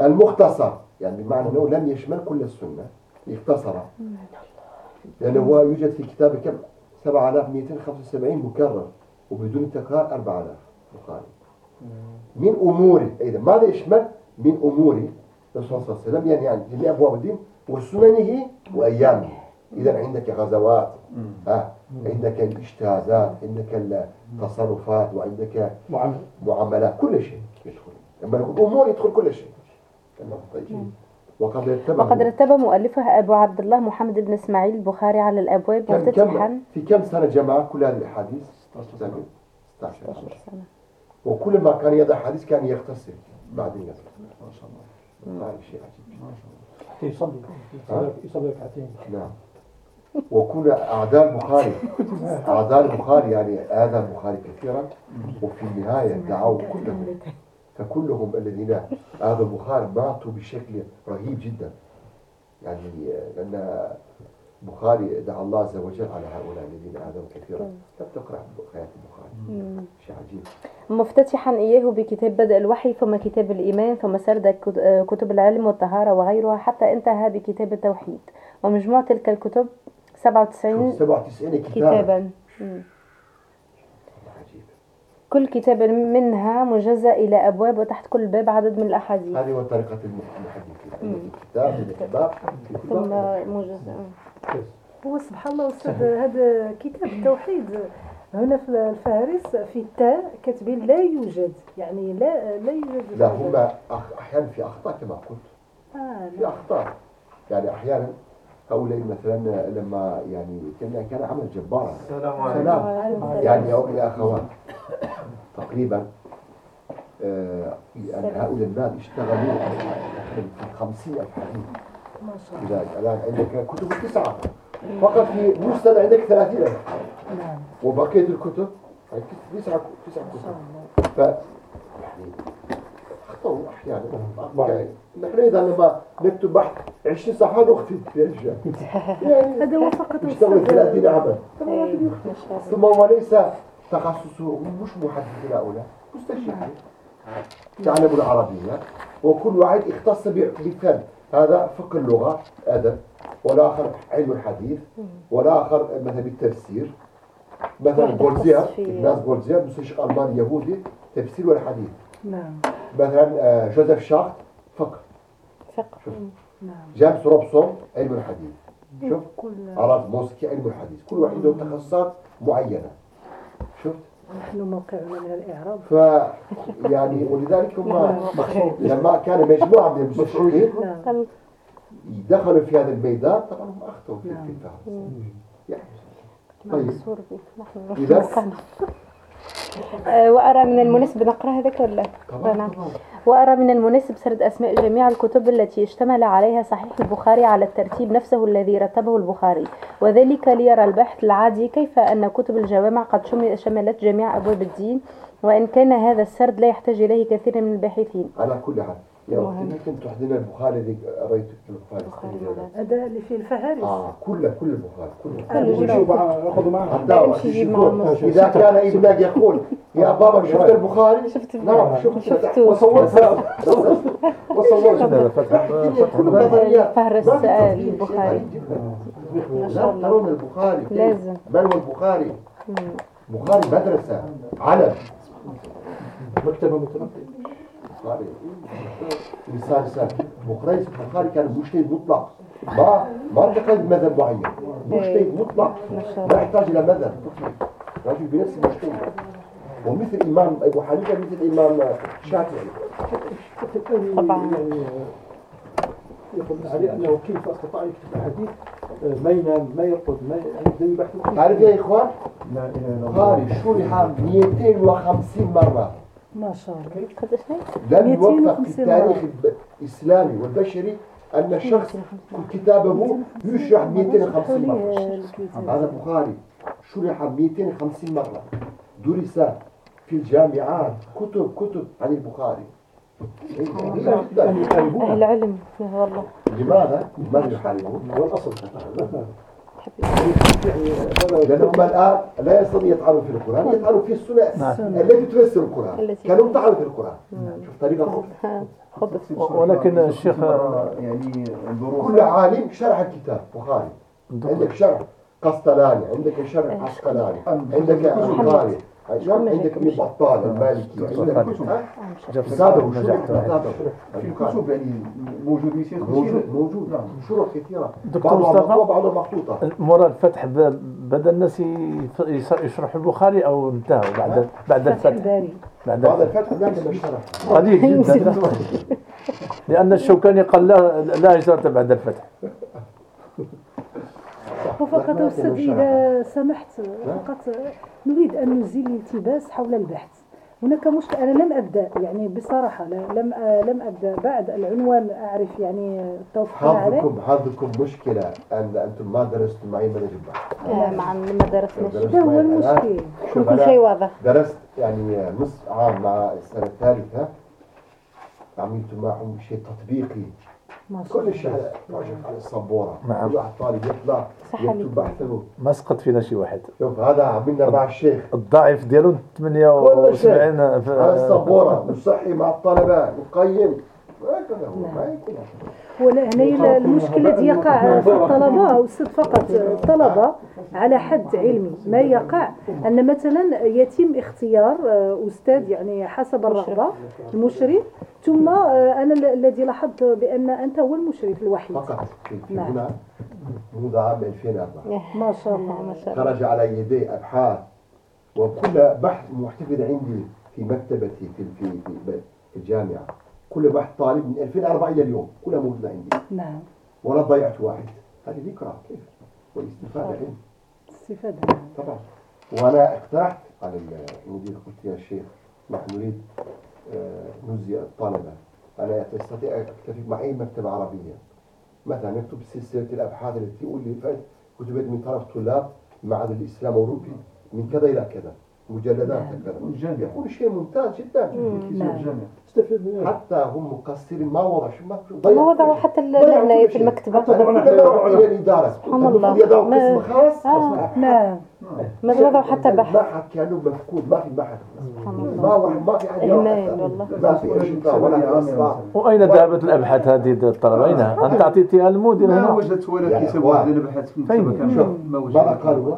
المختصر، يعني بمعنى أنه لم يشمل كل السنة، اختصر، لأنه هو يوجد في كتابه كم سبعة آلاف ومئتين وخمسة وسبعين مكرر وبدون تكرار أربعة آلاف بخاري. من أموري، إذا ماذا يشمل؟ من أموري الرسول صلى الله عليه وسلم، يعني يعني جميع أبواب الدين وسننه وأيامه. إذا عندك غزوات، آه. عندك الاجتهازات، عندك التصرفات، وعندك معاملات، كل شيء يدخل. لما نقول أمور يدخل كل شيء. طيب. وقد رتب وقد رتب مؤلفها أبو عبد الله محمد بن إسماعيل البخاري على الأبواب كم مفتتحا. كم في كم سنة جمع كل هذه الأحاديث؟ ستة عشر سنة. وكل ما كان يضع حديث كان يختصر بعدين يختصر. ما شاء الله. هذا شيء عجيب. ما شاء الله. يصلي يصلي ركعتين. نعم. وكل أعداء البخاري أعداء البخاري يعني هذا البخاري كثيرا، وفي النهاية دعوا كلهم، فكلهم الذين هذا البخاري ماتوا بشكل رهيب جدا، يعني لأن البخاري دعا الله عز وجل على هؤلاء الذين آذوا كثيرا. لا تقرأ حياة البخاري، شيء عجيب. مفتتحا إياه بكتاب بدء الوحي، ثم كتاب الإيمان، ثم سرد كتب العلم والطهارة وغيرها، حتى انتهى بكتاب التوحيد. ومجموع تلك الكتب سبعة وتسعين سبعة وتسعين كتابا. كل كتاب منها مجزأ إلى أبواب، وتحت كل باب عدد من الأحاديث. هذه هو طريقة المحدثين، كتاب الكتاب ثم مجزأ. هو سبحان الله أستاذ، هذا كتاب التوحيد هنا في الفهرس في التاء كاتبين لا يوجد، يعني لا لا يوجد. لا هم أحيانا في أخطاء كما قلت. آه في أخطاء، يعني أحيانا هؤلاء مثلا لما يعني كان كان عمل جبارا. السلام عليكم. سلام. يعني يا أخوان تقريبا آه يعني هؤلاء الناس اشتغلوا في خمسين ألف حديث. ما شاء الله. إذا الآن عندك كتب تسعة فقط، في نص سنة عندك ثلاثين ألف. نعم. وبقية الكتب تسعة تسعة كتب. ف يعني أخطأوا أحيانا. يعني نحن إذا لما نكتب بحث عشرين صفحة نخطئ يا رجال. يعني هذا هو فقط نشتغل ثلاثين عمل. إيه. ثم هو ليس تخصصه، مش محدثين هؤلاء، مستشرقين تعلموا العربية، وكل واحد اختص بفن. هذا فقه اللغة أدب، والآخر علم الحديث، والآخر مثلا بالتفسير. مثلا بولزير، الناس بولزير مستشرق ألماني يهودي، تفسير والحديث. نعم. مثلا جوزيف شارت فقه. فقه. نعم. جيمس روبسون علم الحديث. شوف كل عرض موسيقي علم الحديث، كل واحد له تخصصات معينة. شفت؟ نحن موقعنا من الإعراب. ف يعني ولذلك هم لما كان مجموعة من المستشرقين نعم. دخلوا في هذا الميدان، طبعا هم أخطأوا في الفهم. يعني طيب إذا وأرى من المناسب نقرأ هذاك ولا؟ نعم. وأرى من المناسب سرد أسماء جميع الكتب التي اشتمل عليها صحيح البخاري على الترتيب نفسه الذي رتبه البخاري، وذلك ليرى الباحث العادي كيف أن كتب الجوامع قد شملت جميع أبواب الدين، وإن كان هذا السرد لا يحتاج إليه كثير من الباحثين. على كل حال يا أختي كنت تحضرنا البخاري اللي قريته في البخاري. هذا اللي في الفهارس. آه كل كل البخاري كل. ياخذوا معه. إذا كان ابنك يقول يا بابا شفت البخاري؟ شفت نعم شفت. وصورت وصورت. فهرس البخاري. ما شاء الله. ترون البخاري لازم. من هو البخاري؟ البخاري مدرسة علم. مكتبة متنقل. البخاري إنسان سهل. البخاري البخاري كان مجتهد مطلق، ما ما تقلد مذهب معين، مجتهد مطلق لا يحتاج إلى مذهب، رجل بنفسه مجتهد، ومثل الإمام أبو حنيفة مثل الإمام الشافعي. طبعا يقول عليه أنه كيف استطاع يكتب الحديث، ما ينام ما يرقد ما يعني بحث. تعرف يا إخوان البخاري شرح مئتين وخمسين مرة. ما شاء الله. لم يوفق في التاريخ الإسلامي والبشري أن شخص كتابه يشرح مئتين وخمسين مرة. هذا البخاري شرح مئتين وخمسين مرة، درس في الجامعات كتب كتب عن البخاري. أهل العلم والله. لماذا؟ لماذا يحاربون؟ هو الأصل. لأنهم الآن لا يستطيع يطعنوا في القرآن، يطعنوا في السنة التي تفسر القرآن. التي- كانوا يطعنوا في القرآن. شوف طريقة خبث. ولكن الشيخ يعني الدروس كل عالم شرح الكتاب بخاري، عندك شرح قسطلاني، عندك شرح عسقلاني، عندك البخاري، عندك ابن بطال المالكي، عندك كتب جاب زادوا نجحت زادوا في كتب يعني موجود في شيخ موجود موجود شروح كثيرة، دكتور بعضها مصطفى. مطبوعة بعضها مخطوطة. مرة الفتح ب- بدا الناس يف- يص- يشرحوا البخاري او انتهوا بعد بعد فتح الفتح الباري. بعد بعد الفتح الفتح نعمل الشرح. قليل جدا لان الشوكاني قال لا لا هجرة بعد الفتح. وفقط أستاذ إذا سمحت فقط نريد أن نزيل الالتباس حول البحث. هناك مشكلة، أنا لم أبدأ يعني بصراحة لا- لم لم أبدأ بعد العنوان أعرف يعني التوفيق عليه. حظكم حظكم مشكلة أن أنتم ما درستم معي منهج البحث. آه، مع ما درسناش. درست هذا هو معي الآن. المشكل. شوف كل أنا شيء واضح. درست يعني نصف عام مع السنة الثالثة، عملت معهم شيء تطبيقي. ما شاء كل الله. شيء بروجكت على السبورة، نعم. كل واحد طالب يطلع صح يكتب عليك. بحثه. ما سقط فينا شي واحد. شوف هذا عملنا مع الشيخ الضعيف ديالو ثمانية وسبعين على في السبورة، مصحي مع الطلبة، مقيم. هكذا هو ما يكون. ولا هنا المشكلة الذي يقع في الطلبة أستاذ فقط الطلبة على حد علمي ما يقع أن مثلا يتم اختيار أستاذ يعني حسب الرغبة المشرف، ثم أنا الذي لاحظت بأن أنت هو المشرف الوحيد. فقط في في نعم. هنا منذ عام ألفين وأربعة ما شاء الله. ما شاء الله. خرج على يدي أبحاث، وكل بحث محتفظ عندي في مكتبتي في في في في الجامعة. كل بحث طالب من ألفين وأربعة إلى اليوم كلها موجودة عندي، نعم. ولا ضيعت واحد. هذه ذكرى كيف والاستفادة علم استفادة. طبعا. وأنا اقترحت على المدير، قلت يا شيخ نحن نريد آه، نزي الطلبة، أنا أستطيع أكتفي مع أي مكتبة عربية، مثلا نكتب سلسلة الأبحاث التي ألفت كتبت من طرف طلاب معهد الإسلام الأوروبي من كذا إلى كذا، مجلدات كذا، يكون شيء ممتاز جدا. نعم. استفيد منها. حتى هم مقصرين ما وضع شو ما ما وضعوا حتى العناية في المكتبة. أنا إلى الإدارة سبحان الله. يدعوا ما- قسم خاص. آه. نعم. ما وضعوا حتى بحث. المعهد كانوا مفقود، ما في معهد، سبحان الله. ما واحد ما في حد يعرف إهمال حتى. والله. ما في أشرطة ولا في أصفار. واين ذهبت الابحاث هذه الطلبه؟ اين انت اعطيتيها المدير ما هنا؟ وجدت ولا يا كتاب إخوان. واحد نبحث في فين؟ المكتبة كاملة. شوف ما ماذا وجدت. قالوا؟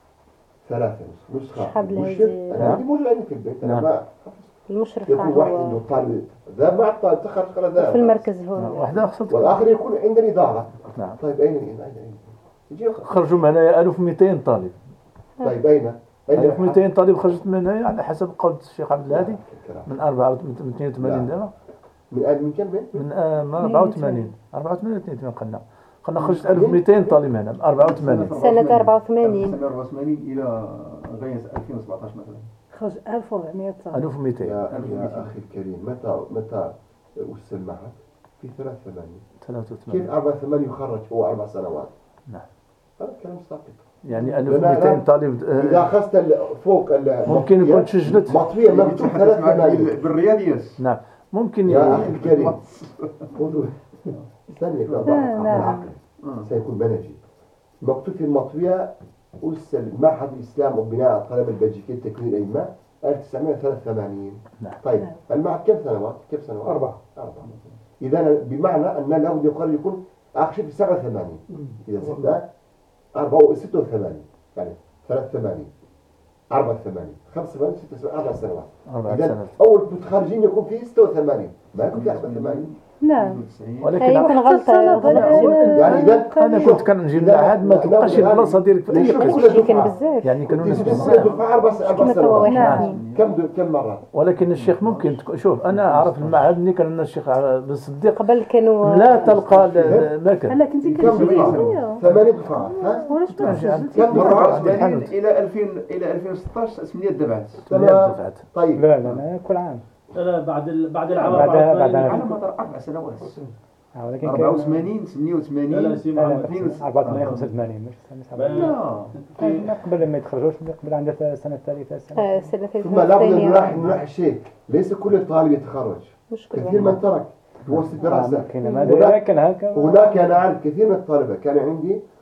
ثلاثة نسخة شحال مشرف، هذه؟ أنا عندي موجود عندي في البيت، أنا نعم. ما المشرف يكون واحد هو عنده طالب ذا مع الطالب تخرج على ذا في المركز هو. واحده خصت والآخر يكون عند الإدارة. نعم. طيب أين أين أين يجي خرجوا من هنا ألف ومئتين طالب. طيب أين أين ألف ومئتين طالب خرجت من هنا على حسب قول الشيخ عبد الهادي الكلام. من أربعة من اثنين وثمانين لا. دابا من آل من كم من؟ من آه، من أربعة وثمانين أربعة وثمانين اثنين وثمانين قلنا قلنا خرجت ألف ومئتين طالب هنا من أربعة وثمانين. سنة أربعة وثمانين. سنة أربعة وثمانين إلى غاية ألفين وسبعطاش مثلا. خرج ألف وأربعمائة طالب. ألف ومئتين يا يا أخي الكريم، متى متى أسس المعهد؟ في ثلاث ثمانين. ثلاثة كيف وثمانين. أربع ثمانين يخرج هو أربع سنوات؟ نعم. هذا كلام ساقط. يعني ألف ومئتين طالب آه، إذا أخذت ال- فوق ال- ممكن يكون المطوية- سجلت. مطوية مكتوب يتحدث ثلاث معك ثمانين. بال- بالرياضيات. نعم ممكن يا ي- أخي الكريم خذوا ثانية نعم. العقل سيكون منهجي. مكتوب في المطوية أسس المعهد الإسلام وبناء الطلبة البلجيكية تكوين الأئمة ألف وتسعمائة وثلاثة وثمانين. نعم. طيب المعهد كم سنوات؟ كم سنوات؟ أربعة. أربعة. إذا بمعنى أن لابد يقرر يكون آخر في سبعة وثمانين. إذا زدنا أربعة وستة وثمانين يعني ثلاثة وثمانين أربعة وثمانين خمسة وثمانين ستة وثمانين أربع سنوات. أربع إذا سنوات. أول متخرجين يكون في ستة وثمانين ما يكون في أربعة وثمانين. نعم. ولكن هي يمكن غلطة غلطة. يعني إذا أنا كنت كنجي للمعهد ما تلقاش البلاصة ديالك في أي قسم. كان بزاف. يعني كانوا ناس بزاف بزاف. دفعة أربع أربع كما توا سنوات. واحد. نعم. كم دو- كم مرة؟ ولكن الشيخ ممكن تكون شوف انا اعرف المعهد ملي كان لنا الشيخ بن صديق قبل كانوا لا تلقى ال- ما كان هلا كنتي كم كتجي دفعة؟ هنايا. ثمانية دفعات ها؟ وعلاش تسجل؟ كم من أربعة دفعة؟ وثمانين إلى ألفين إلى ألفين وستطاش ثمانية دفعات. تمام. دفعت. طيب لا لا لا كل عام لا لا بعد ال... بعد العام بعد- أربعة بعد- وثمانين. على مدار أربع سنوات. آه، ولكن أربعة وثمانين ثمانية لا لا وثمانين سي لا محمد. اثنين وستين. أربعة وثمانين خمسة وثمانين مش سنة لا. سبعة. قبل ما يتخرجوش قبل عندها السنة الثالثة السنة آه، سنة ثم لابد أن نلاحظ الثانية. نلاحظ شيء، ليس كل طالب يتخرج، مش كثير كلهم. من ترك في وسط الدراسة. ممكن ما ادري لكن هكا هناك أنا أعرف كثير من الطلبة كان عندي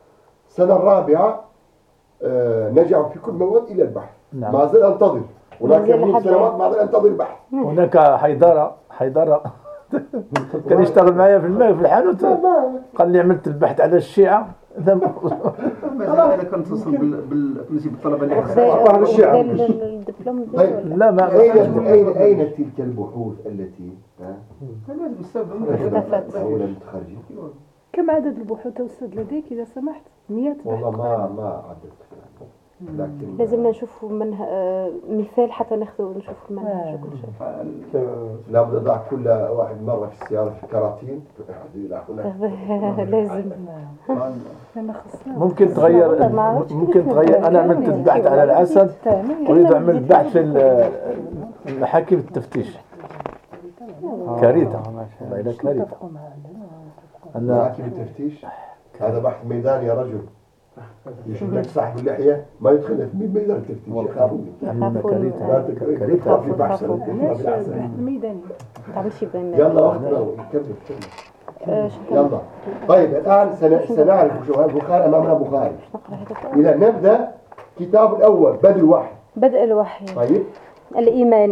السنة الرابعة آه، نجحوا في كل مواد إلى البحث. نعم. ما زال أنتظر، هناك ما زال من لحد سنوات الآن. ما زال أنتظر البحث. هناك حيدرة حيدرة كان يشتغل معايا في الماء في الحانوت، قال لي عملت البحث على الشيعة. مثلا انا كنتصل بال بال- بالنسبه للطلبه اللي أصبح بالشيعة. الدبلوم ديالو طيب. ولا؟ لا ما أين أين أين تلك البحوث التي ها، لازم نستخدم خرجت هؤلاء المتخرجين؟ كم عدد البحوث أستاذ لديك إذا سمحت؟ مئة والله بحث ما تقريباً. ما عدت يعني. لكن لازمنا نشوفوا منها آه، مثال حتى ناخذوا نشوفوا المنهج وكل شيء. لابد أضع كل واحد مرة في السيارة في كراتين. لازم. أنا خصنا ممكن تغير والله ما عرفتش ممكن كيف تغير. انا نتكلم عملت يعني. البحث على العسل، اريد اعمل بحث في ال- المحاكم التفتيش. كارثة والله لا كارثة. اتفقوا معنا. انا لكن التفتيش هذا بحث ميداني يا رجل. يشوف لك صاحب اللحية ما يدخل في ميدان التفتيش يخافوا منه. عملنا كارثة لا تك- كارثة. تخاف في بحث خافوا. علاش البحث الميداني؟ تعملش بين يلا وقتنا كمل كمل. آه، شكراً. يلا طيب الآن سن- سنعرف شو البخاري أمامنا بخاري. نقرأ هذا. إذا نبدأ كتاب الأول بدء الوحي. بدء الوحي. طيب الإيمان،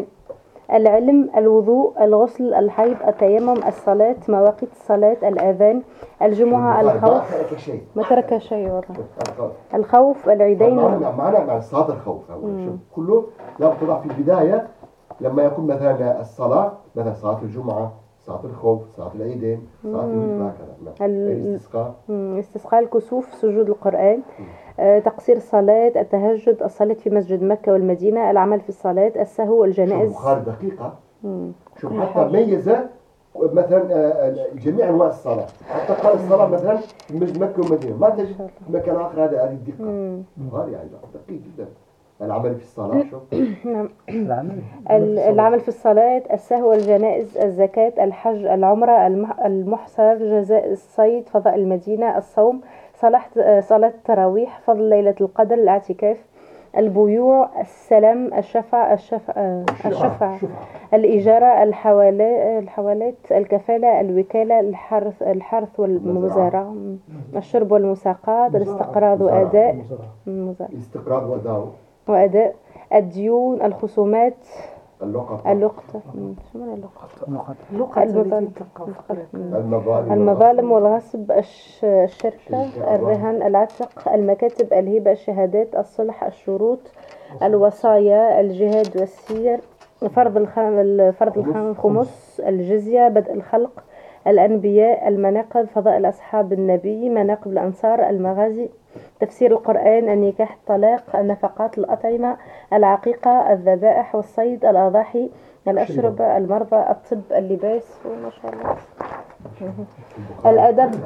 العلم، الوضوء، الغسل، الحيض، التيمم، الصلاة، مواقيت الصلاة، الأذان، الجمعة، البخاري ما الخوف. ترك شيء. ما ترك شيء والله. الخوف. الخوف، العيدين. معنا معنا مع صلاة الخوف أول شوف كله لابد تضع في البداية لما يكون مثلا الصلاة مثلا صلاة الجمعة، صلاة الخوف، صلاة العيدين، صلاة الوتر هكذا. ال- الاستسقاء. مم، استسقاء، الكسوف، سجود القرآن، آه، تقصير الصلاة، التهجد، الصلاة في مسجد مكة والمدينة، العمل في الصلاة، السهو، شوف الجنائز. البخاري دقيقة. مم. شوف كل حتى حاجة. ميز مثلا آه، جميع انواع الصلاه، حتى قال الصلاه مثلا في مسجد مكه والمدينه ما تجد في مكان اخر هذا هذه الدقه. مم. البخاري يعني دقيق جدا. العمل في الصلاه شوف نعم. العمل ال- العمل في الصلاة، السهو، الجنائز، الزكاة، الحج، العمرة، المح- المحصر، جزاء الصيد، فضاء المدينة، الصوم، صلاة صلاة التراويح، فضل ليلة القدر، الاعتكاف، البيوع، السلام، الشفع الشفع الشفع الإجارة، الحوالات الحوالات، الكفالة، الوكالة، الحرث الحرث والمزارعة، الشرب والمساقات، الاستقراض وأداء المزارعة. الاستقراض واداء وأداء الديون، الخصومات، اللقطه اللقطة. مم، شو معنى اللقطة؟ لقطة المظالم. المظالم. المظالم المظالم والغصب، الش- الشركة، الشركة. الرهن، العتق، المكاتب، الهبة، الشهادات، الصلح، الشروط، الوصايا، الجهاد والسير، فرض الخام الفرض الخام الخمس، الجزية، بدء الخلق، الأنبياء، المناقب، فضائل أصحاب النبي، مناقب الأنصار، المغازي، تفسير القرآن، النكاح، الطلاق، النفقات، الأطعمة، العقيقة، الذبائح والصيد، الأضاحي، الأشربة، المرضى، الطب، اللباس، وما شاء الله. الأدب،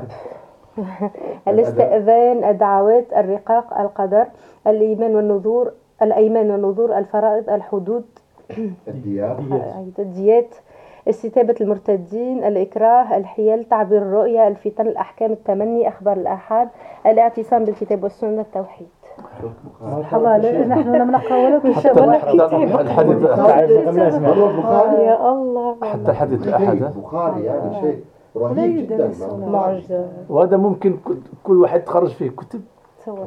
الاستئذان، الدعوات، الرقاق، القدر، الإيمان والنذور، الأيمان والنذور، الفرائض، الحدود، الديار الديات، استتابة المرتدين، الإكراه، الحيل، تعبير الرؤيا، الفتن، الأحكام، التمني، أخبار الآحاد، الاعتصام بالكتاب والسنة، التوحيد. سبحان الله لا- نحن لم نقرأ ولا كل شيء حتى ولا حتى الحديث هو البخاري يا الله حتى الحديث الأحد. البخاري يعني شيء ولا رهيب جدا. يدرس ولا- معجزة. وهذا ممكن كل- كل واحد تخرج فيه كتب. تصور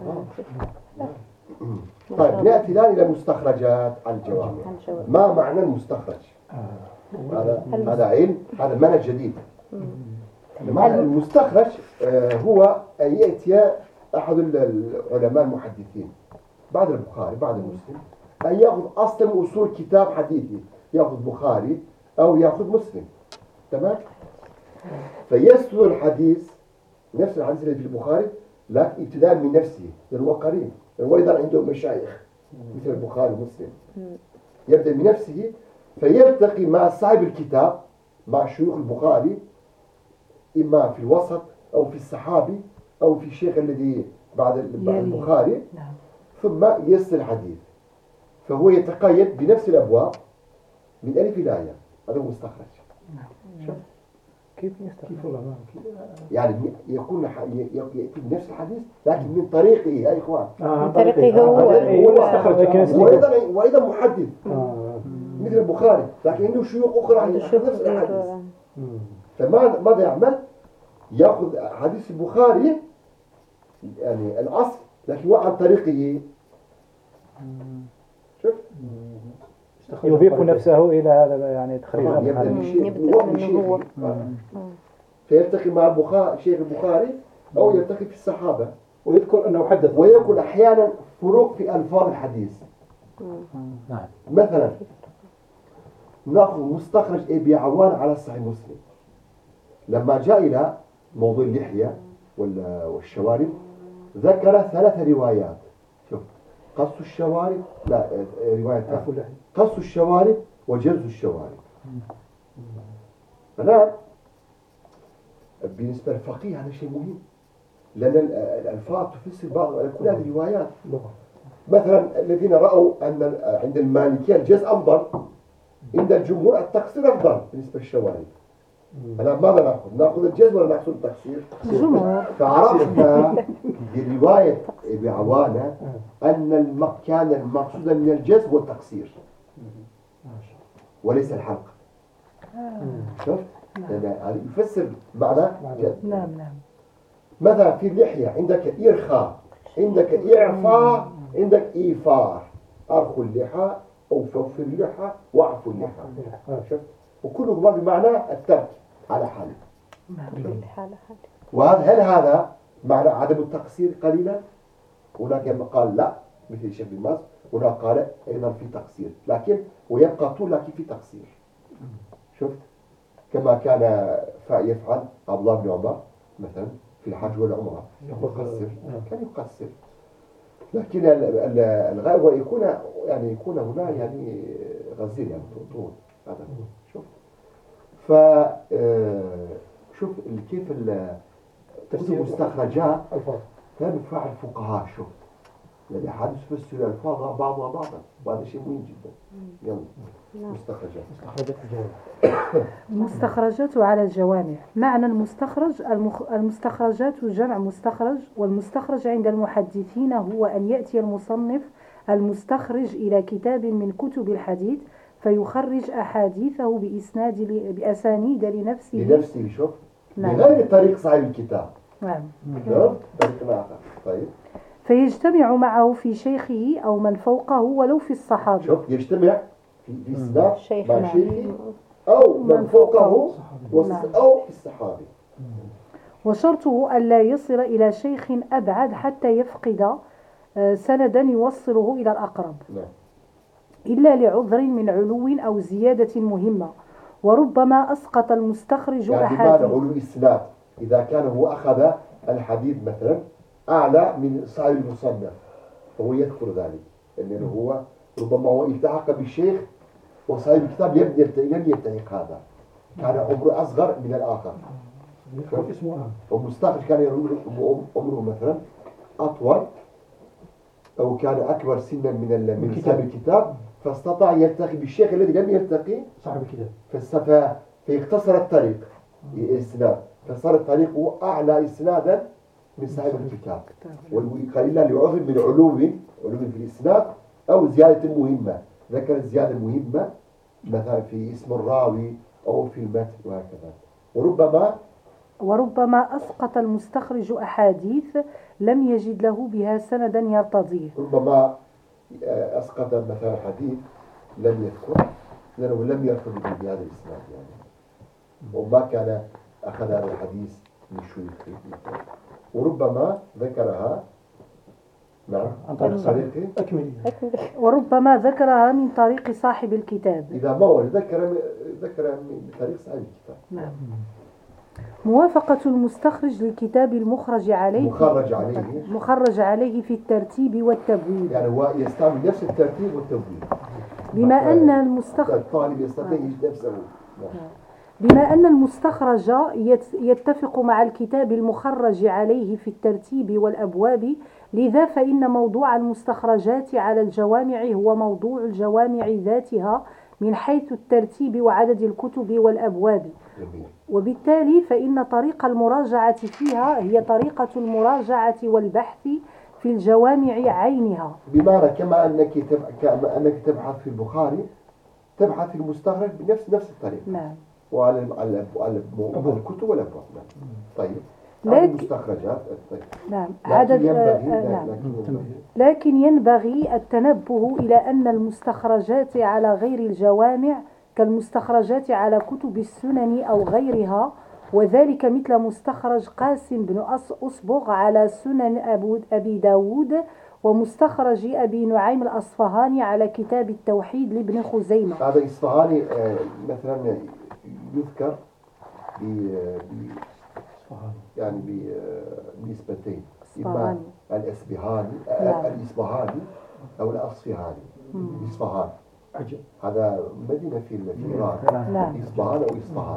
طيب نأتي الآن إلى مستخرجات الجوامع. الجوامع. ما معنى المستخرج؟ هذا هذا علم، هذا منهج جديد. معنى المستخرج آه، هو أن يأتي أحد العلماء المحدثين بعد البخاري بعد مسلم أن يأخذ أصل من أصول كتاب حديثي، يأخذ بخاري أو يأخذ مسلم، تمام؟ فيسرد الحديث نفس الحديث اللي في البخاري لكن ابتداء من نفسه لأنه هو قريب، هو أيضا عنده مشايخ مثل البخاري ومسلم، يبدأ من نفسه فيلتقي مع صاحب الكتاب مع شيوخ البخاري إما في الوسط أو في الصحابي أو في الشيخ الذي بعد البخاري، ثم يسر الحديث، فهو يتقيد بنفس الأبواب من ألف إلى ياء. هذا هو مستخرج. شوف كيف يستخرج؟ يعني يكون ح- ي- يأتي بنفس الحديث لكن من طريقه يا إخوان. آه، من طريقه هو. هو استخرج. وأيضا وأيضا محدث آه. مثل البخاري لكن عنده شيوخ أخرى عنده يأخذ شيوخ نفس الحديث. غير- فماذا ماذا يعمل؟ يأخذ حديث البخاري يعني الأصل، لكن هو عن طريقه شوف يضيف نفسه إلى هذا يعني تخريج طبعاً من يبدأ هذا. بشيء يبدأ هو من بشيء هو. آه. فيلتقي مع البخاري شيخ البخاري أو يلتقي في الصحابة، ويذكر أنه حدث. ويكون أحيانا فروق في ألفاظ الحديث. نعم. مثلا نأخذ مستخرج أبي عوان على صحيح مسلم، لما جاء إلى موضوع اللحية وال- والشوارب ذكر ثلاث روايات. شوف، قص الشوارب، لا رواية قص الشوارب وجز الشوارب. فالآن بالنسبة للفقيه هذا شيء مهم، لأن ال- الألفاظ تفسر بعض كل هذه الروايات. مثلا الذين رأوا أن عند المالكية الجز أفضل، عند الجمهور التقصير أفضل بالنسبة للشوارب. الآن ماذا نأخذ؟ نأخذ الجز ولا نأخذ التقصير؟ الجمهور. فعرفنا برواية ابي عوانة أن الم- كان المقصود من الجز هو التقصير وليس الحلق. شوف، لأن هذا يفسر معنى جز. نعم نعم. مثلا في اللحية عندك إرخاء، عندك إعفاء، عندك إيفار. أرخوا اللحى أو فوفر اللحى وأعفوا اللحى. شوف، وكلهما بمعنى الترك على حاله. كل حالة حالة. وهذا هل هذا معنى عدم التقصير قليلا؟ هناك من قال لا مثل الشيخ بن باز، هناك قال أيضا في تقصير، لكن ويبقى طول لكن في تقصير. شفت كما كان يفعل عبد الله بن عمر مثلا في الحج والعمرة، يقصر كان يقصر، لكن ال- ال- الغاية هو يكون يعني يكون هنا يعني غزير يعني طول هذا. شوف ف آه، شوف ال- كيف ال- كتب المستخرجات كان يفعل الفقهاء. شوف يعني حدث فسر الألفاظ بعضها بعضا، وهذا شيء مهم جدا. يلا مستخرجات. المستخرجات على الجوامع. معنى المستخرج المخ... المستخرجات جمع مستخرج، والمستخرج عند المحدثين هو أن يأتي المصنف المستخرج إلى كتاب من كتب الحديث فيخرج أحاديثه بإسناد ل... بأسانيد لنفسه لنفسه. شوف نعم. بغير طريق صاحب الكتاب. نعم. نعم طريق آخر. طيب فيجتمع معه في شيخه أو من فوقه ولو في الصحابة. شوف يجتمع في في إسناد شيخ مع نعم. شيخه أو من فوقه وس- نعم. أو في الصحابي. وشرطه ألا يصل إلى شيخ أبعد حتى يفقد آه، سندا يوصله إلى الأقرب، نعم. إلا لعذر من علو أو زيادة مهمة. وربما أسقط المستخرج يعني بمعنى أحاديث. علو الإسناد إذا كان هو أخذ الحديث مثلا أعلى من صاحب المصنف فهو يذكر ذلك، لأنه هو ربما هو التحق بالشيخ وصاحب الكتاب لم يلتحق لم يلتحق هذا، كان عمره أصغر من الآخر. والمستخرج كان عمره عمره مثلا أطول أو كان أكبر سنا من ال- من صاحب الكتاب، فاستطاع يلتقي بالشيخ الذي لم يلتقي صاحب الكتاب. فاستفى فيختصر الطريق الإسناد، فصار الطريق هو أعلى إسنادا من صاحب الكتاب، وقال لعذر من علو علو في الإسناد أو زيادة مهمة، ذكر الزيادة المهمة مثلا في اسم الراوي أو في المتن وهكذا. وربما وربما أسقط المستخرج أحاديث لم يجد له بها سندا يرتضيه. ربما آه، أسقط مثلا حديث لم يذكر لأنه لم يرتبط بهذا الإسناد يعني، وما كان أخذ هذا الحديث من شيوخه. وربما ذكرها نعم عن طريقه أكمل. وربما ذكرها من طريق صاحب الكتاب. إذا ما وجد ذكر ذكر من طريق صاحب الكتاب. نعم. موافقة المستخرج للكتاب المخرج عليه مخرج عليه مخرج عليه في الترتيب والتبويب. يعني هو يستعمل نفس الترتيب والتبويب، بما أن المستخرج الطالب يستطيع يجد نفسه. نعم. بما أن المستخرج يت- يتفق مع الكتاب المخرج عليه في الترتيب والأبواب، لذا فإن موضوع المستخرجات على الجوامع هو موضوع الجوامع ذاتها من حيث الترتيب وعدد الكتب والأبواب. جميل. وبالتالي فإن طريق المراجعة فيها هي طريقة المراجعة والبحث في الجوامع عينها. بمعنى كما أنك تب... كما أنك تبحث في البخاري تبحث في المستخرج بنفس نفس الطريقة. نعم. وعلى على على الكتب والأبواب. طيب. هذه لكن مستخرجات. نعم لكن عدد ينبغي آه، نعم. لكن ينبغي لكن ينبغي التنبه إلى أن المستخرجات على غير الجوامع كالمستخرجات على كتب السنن أو غيرها، وذلك مثل مستخرج قاسم بن أص- أصبغ على سنن أبو- أبي داود، ومستخرج أبي نعيم الأصفهاني على كتاب التوحيد لابن خزيمة. هذا الإصفهاني آه، مثلا يذكر ب ب- يعني ب- آه، بنسبتين، إما إصفهاني. الإصبهاني نعم. آه، الإصبهاني أو الأصفهاني. إصفهان عجب. هذا مدينة في في إيران، نعم. إصبهان أو إصفهان.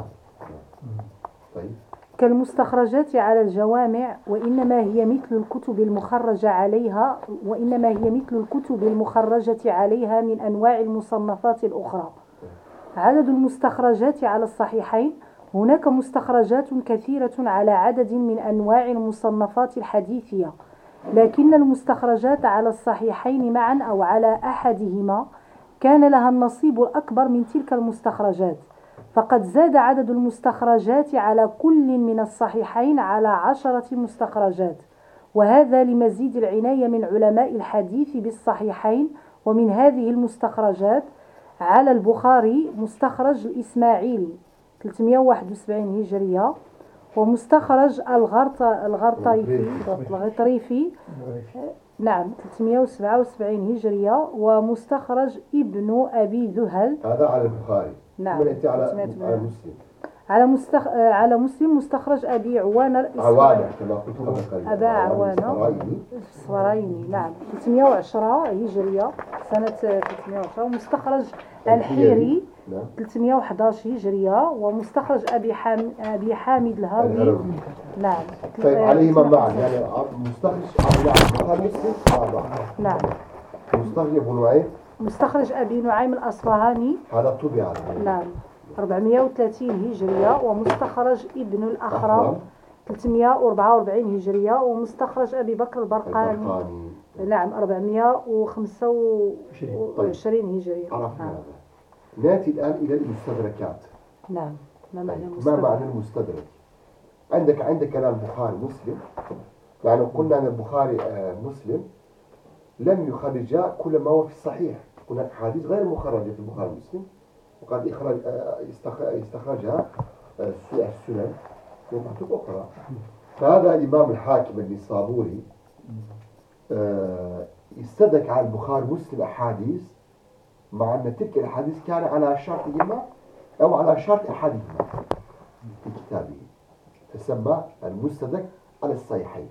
طيب كالمستخرجات على الجوامع، وإنما هي مثل الكتب المخرجة عليها وإنما هي مثل الكتب المخرجة عليها من أنواع المصنفات الأخرى. عدد المستخرجات على الصحيحين: هناك مستخرجات كثيرة على عدد من أنواع المصنفات الحديثية، لكن المستخرجات على الصحيحين معا أو على أحدهما كان لها النصيب الأكبر من تلك المستخرجات، فقد زاد عدد المستخرجات على كل من الصحيحين على عشرة مستخرجات، وهذا لمزيد العناية من علماء الحديث بالصحيحين. ومن هذه المستخرجات: على البخاري مستخرج الإسماعيلي ثلاثمائة وواحد وسبعين هجرية، ومستخرج الغرط الغرطيفي الغطريفي نعم ثلاثمائة وسبعة وسبعين هجرية، ومستخرج ابن أبي ذهل. هذا على البخاري. نعم. من أنت على سمعت على مسلم. على مستخ... على مسلم مستخرج أبي عوانة عوانة كما قلت قبل قليل. أبا عوانة الصفرايني. الصفرايني نعم ثلاثمائة وعشرة هجرية سنة ثلاثمائة وعشرة. ومستخرج الحيري نعم. ثلاثمائة وأحد عشر هجرية، ومستخرج أبي حام... أبي حامد الهروي. الهروي. نعم. طيب عليهما معا يعني مستخرج على البخاري مسلم هذا. نعم. مستخرج ابن نعيم. مستخرج أبي نعيم الأصفهاني. هذا طبع هذا. نعم أربعمائة وثلاثين هجرية. ومستخرج ابن الأخرم ثلاثمائة وأربعة وأربعين هجرية. ومستخرج أبي بكر البرقاني. البرقاني. نعم أربعمائة وخمسة وعشرين هجرية. عرفنا نعم. هذا. نأتي الآن إلى المستدركات. نعم. ما معنى ما المستدرك؟ معنى المستدرك؟ عندك عندك كلام البخاري مسلم، يعني قلنا أن البخاري آه مسلم لم يخرجا كل ما هو في الصحيح، هناك حديث غير مخرجة في البخاري ومسلم وقد إخرج آه استخرجها آه السنن من كتب أخرى. فهذا الإمام الحاكم النيسابوري آه استدرك على البخاري ومسلم أحاديث، مع أن تلك الأحاديث كان على شرطهما أو على شرط أحدهما في كتابه، تسمى المستدرك على الصحيحين.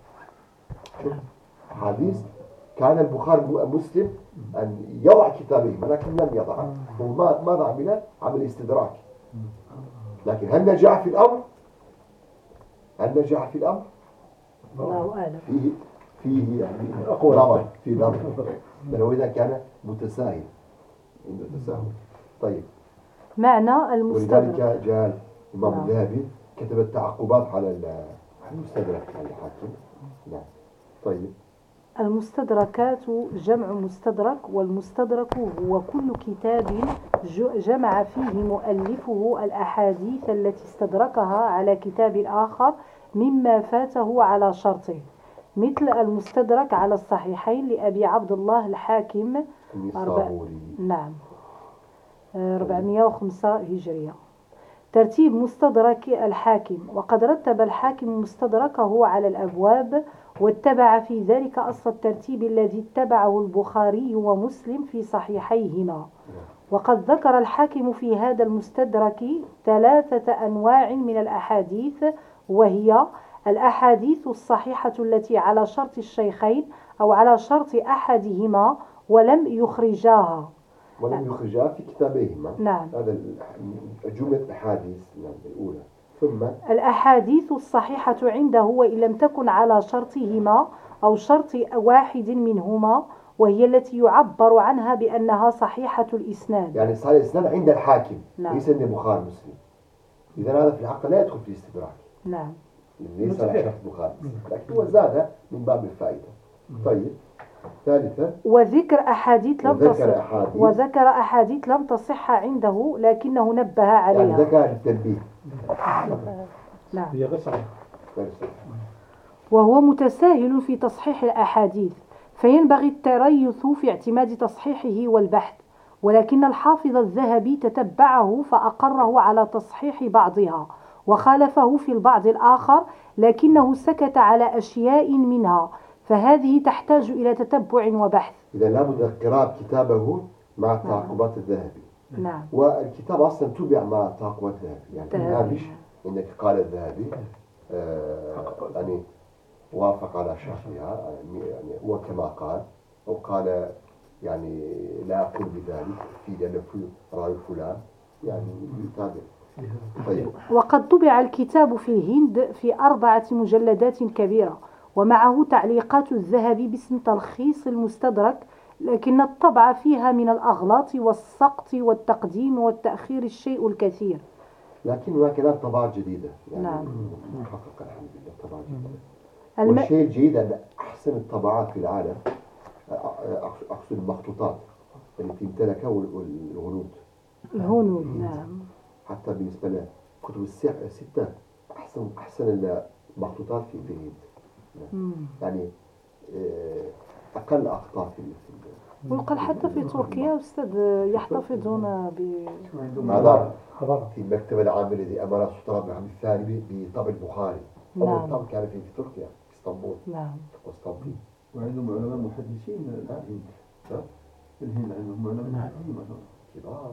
حديث كان البخاري مسلم أن يضع كتابهما لكن لم يضع، وماذا عمل؟ عمل استدراك. لكن هل نجح في الأمر؟ هل نجح في الأمر؟ الله أعلم. فيه فيه يعني أقوى في الأمر لو إذا كان متساهل متساهل. طيب معنى المستدرك. ولذلك جاء الإمام الذهبي كتب التعقبات على المستدرك على الحاكم. نعم. طيب المستدركات جمع مستدرك، والمستدرك هو كل كتاب جمع فيه مؤلفه الأحاديث التي استدركها على كتاب آخر مما فاته على شرطه، مثل المستدرك على الصحيحين لأبي عبد الله الحاكم أربع... نعم أربعمائة وخمسة هجرية. ترتيب مستدرك الحاكم: وقد رتب الحاكم مستدركه على الأبواب، واتبع في ذلك أصل الترتيب الذي اتبعه البخاري ومسلم في صحيحيهما. وقد ذكر الحاكم في هذا المستدرك ثلاثة أنواع من الأحاديث، وهي الأحاديث الصحيحة التي على شرط الشيخين أو على شرط أحدهما ولم يخرجاها ولم يخرجها في كتابهما. نعم. هذا جملة الأحاديث الأولى. ثم الأحاديث الصحيحة عنده وإن لم تكن على شرطهما أو شرط واحد منهما، وهي التي يعبر عنها بأنها صحيحة الإسناد. يعني صحيح الإسناد عند الحاكم. نعم. ليس عند البخاري مسلم. إذا هذا في الحق لا يدخل في الاستدراك. نعم. ليس على شرط البخاري، لكن هو زاد من باب الفائدة. طيب ثالثا وذكر أحاديث لم تصح أحاديث. وذكر أحاديث لم تصح عنده لكنه نبه عليها. يعني ذكر التنبيه. نعم. هي غير صحيحة. غير صحيح. وهو متساهل في تصحيح الأحاديث، فينبغي التريث في اعتماد تصحيحه والبحث، ولكن الحافظ الذهبي تتبعه فأقره على تصحيح بعضها وخالفه في البعض الآخر، لكنه سكت على أشياء منها، فهذه تحتاج إلى تتبع وبحث. إذا لابد قراءة كتابه مع تعقبات الذهبي. نعم. والكتاب أصلا تبع مع تعقبات الذهبي، يعني الهامش إنك قال الذهبي آه يعني وافق على شرحها، يعني هو كما قال، أو قال يعني لا أقول بذلك في لأن راوي فلان، يعني يتابع. طيب. وقد طبع الكتاب في الهند في أربعة مجلدات كبيرة، ومعه تعليقات الذهبي باسم تلخيص المستدرك، لكن الطبع فيها من الأغلاط والسقط والتقديم والتأخير الشيء الكثير. لكن هناك الآن طبعات جديدة، يعني نعم. محقق الحمد لله طبعات جديدة. الم... والشيء الجيد أن أحسن الطبعات في العالم أقصد المخطوطات التي امتلكها والهنود. الهنود نعم. حتى بالنسبة لكتب الستة أحسن أحسن المخطوطات في الهند. يعني أقل أخطاء في ويقال حتى في تركيا أستاذ يحتفظون ب هذا في المكتبة العامة الذي أمر السلطان محمد الثاني بطبع البخاري. أول نعم. طبع كان في تركيا في اسطنبول. نعم. قسطنطين. وعندهم علماء محدثين الهند. الهند عندهم علماء محدثين كبار.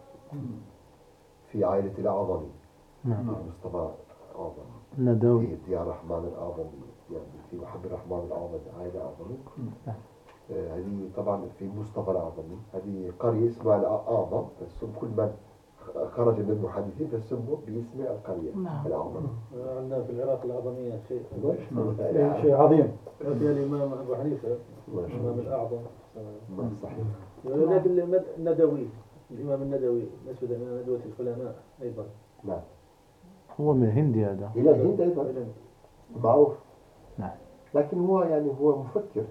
في عائلة الأعظمي. نعم. مصطفى الأعظمي. الندوي. في ديار الرحمن الأعظمي، يعني في محب الرحمن الأعظمي عائلة أعظمي. آه هذه طبعا في مصطفى الأعظمي، هذه قرية اسمها الأعظم، بس كل من خرج من المحدثين فسموا باسم القرية الأعظم. عندنا في العراق الأعظمية شيء شيء عظيم. فيها الإمام أبو حنيفة الإمام الأعظم. صحيح. لكن الندوي الإمام الندوي نسبة إلى ندوة العلماء أيضا. نعم. هو من الهند هذا. إلى الهند أيضا معروف. نعم. لكن هو يعني هو مفكر.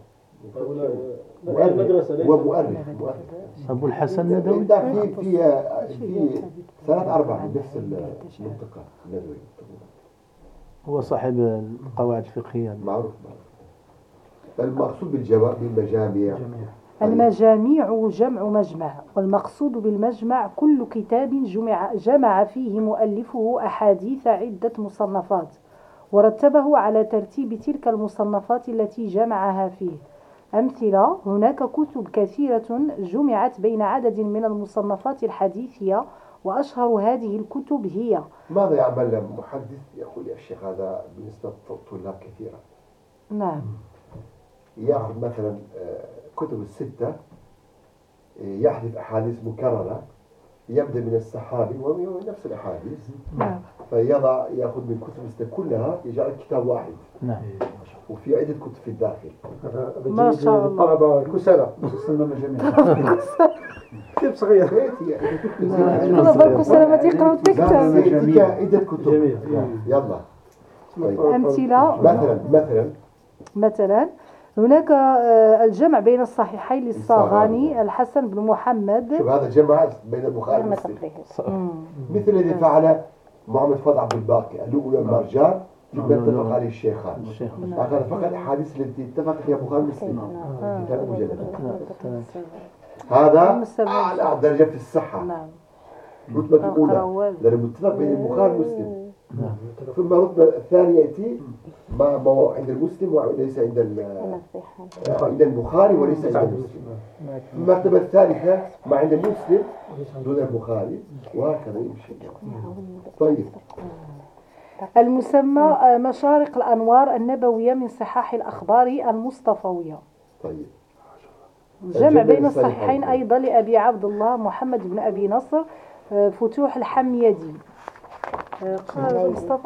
مؤرخ. هو مؤرخ. مؤرخ. أبو الحسن الندوي. في في في ثلاث أربع من نفس المنطقة الندوي. هو صاحب القواعد الفقهية. معروف. المقصود بالجواب بالمجامع. المجاميع جمع مجمع، والمقصود بالمجمع كل كتاب جمع, جمع فيه مؤلفه أحاديث عدة مصنفات ورتبه على ترتيب تلك المصنفات التي جمعها فيه. أمثلة: هناك كتب كثيرة جمعت بين عدد من المصنفات الحديثية، وأشهر هذه الكتب هي. ماذا يعمل محدث يقول يا شيخ هذا بالنسبة لطلاب كثيرة؟ نعم. يأخذ مثلا كتب الستة، يحذف أحاديث مكررة، يبدأ من الصحابي ومن نفس الأحاديث. نعم. فيضع يأخذ من كتب الستة كلها يجعل كتاب واحد. نعم. وفي عدة كتب في الداخل. ما شاء الله. طلبة الكسالى نسلمنا جميعا. كتاب صغير. طلبة الكسالى ما تقرأوا تكتب. عدة كتب. يلا. طيب. أمثلة. مثلا مثلا. مثلا هناك الجمع بين الصحيحين للصاغاني الحسن بن محمد. شوف هذا جمع بين البخاري ومسلم. مثل الذي فعل محمد فضل عبد الباقي اللؤلؤ والمرجان فيما اتفق عليه الشيخان. هذا فقط الحديث التي اتفق فيها البخاري ومسلم في ثلاث مجلدات. هذا أعلى درجة في الصحة. الرتبة الأولى لأنه متفق بين البخاري ومسلم. ثم الرتبة الثانية يأتي ما ما عند المسلم وليس عند عند البخاري وليس عند المسلم. المرتبة الثالثة ما عند المسلم دون البخاري، وهكذا يمشي. طيب. المسمى مشارق الأنوار النبوية من صحاح الأخبار المصطفوية. طيب. جمع بين الصحيحين أيضا لأبي عبد الله محمد بن أبي نصر فتوح الحميدي. قال مصطفى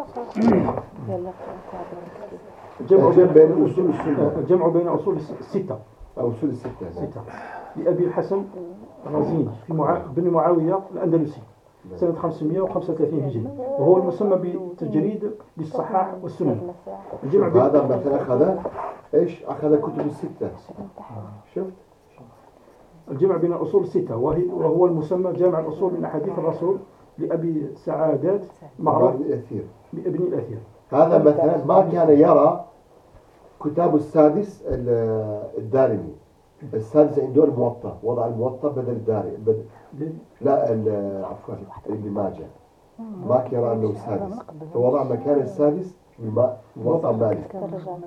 الجمع بين أصول السنة. الجمع بين أصول الستة. أصول الستة. ستة. لأبي الحسن الرزين في معا... بن معاوية الأندلسي سنة خمسمائة وخمسة وثلاثين هجري، وهو المسمى بالتجريد للصحاح والسنن. الجمع بين هذا مثلا أخذ إيش أخذ كتب الستة. شفت؟ الجمع بين الأصول الستة وهي وهو المسمى جامع الأصول من أحاديث الرسول لأبي سعادات معروف بابن الأثير. هذا مثلا ما كان يرى كتاب السادس الدارمي، السادس عنده الموطأ، وضع الموطأ بدل الدارمي بدل لا عفوا ابن ماجه، ما كان يرى أنه السادس، فوضع مكان السادس الموطأ مالك.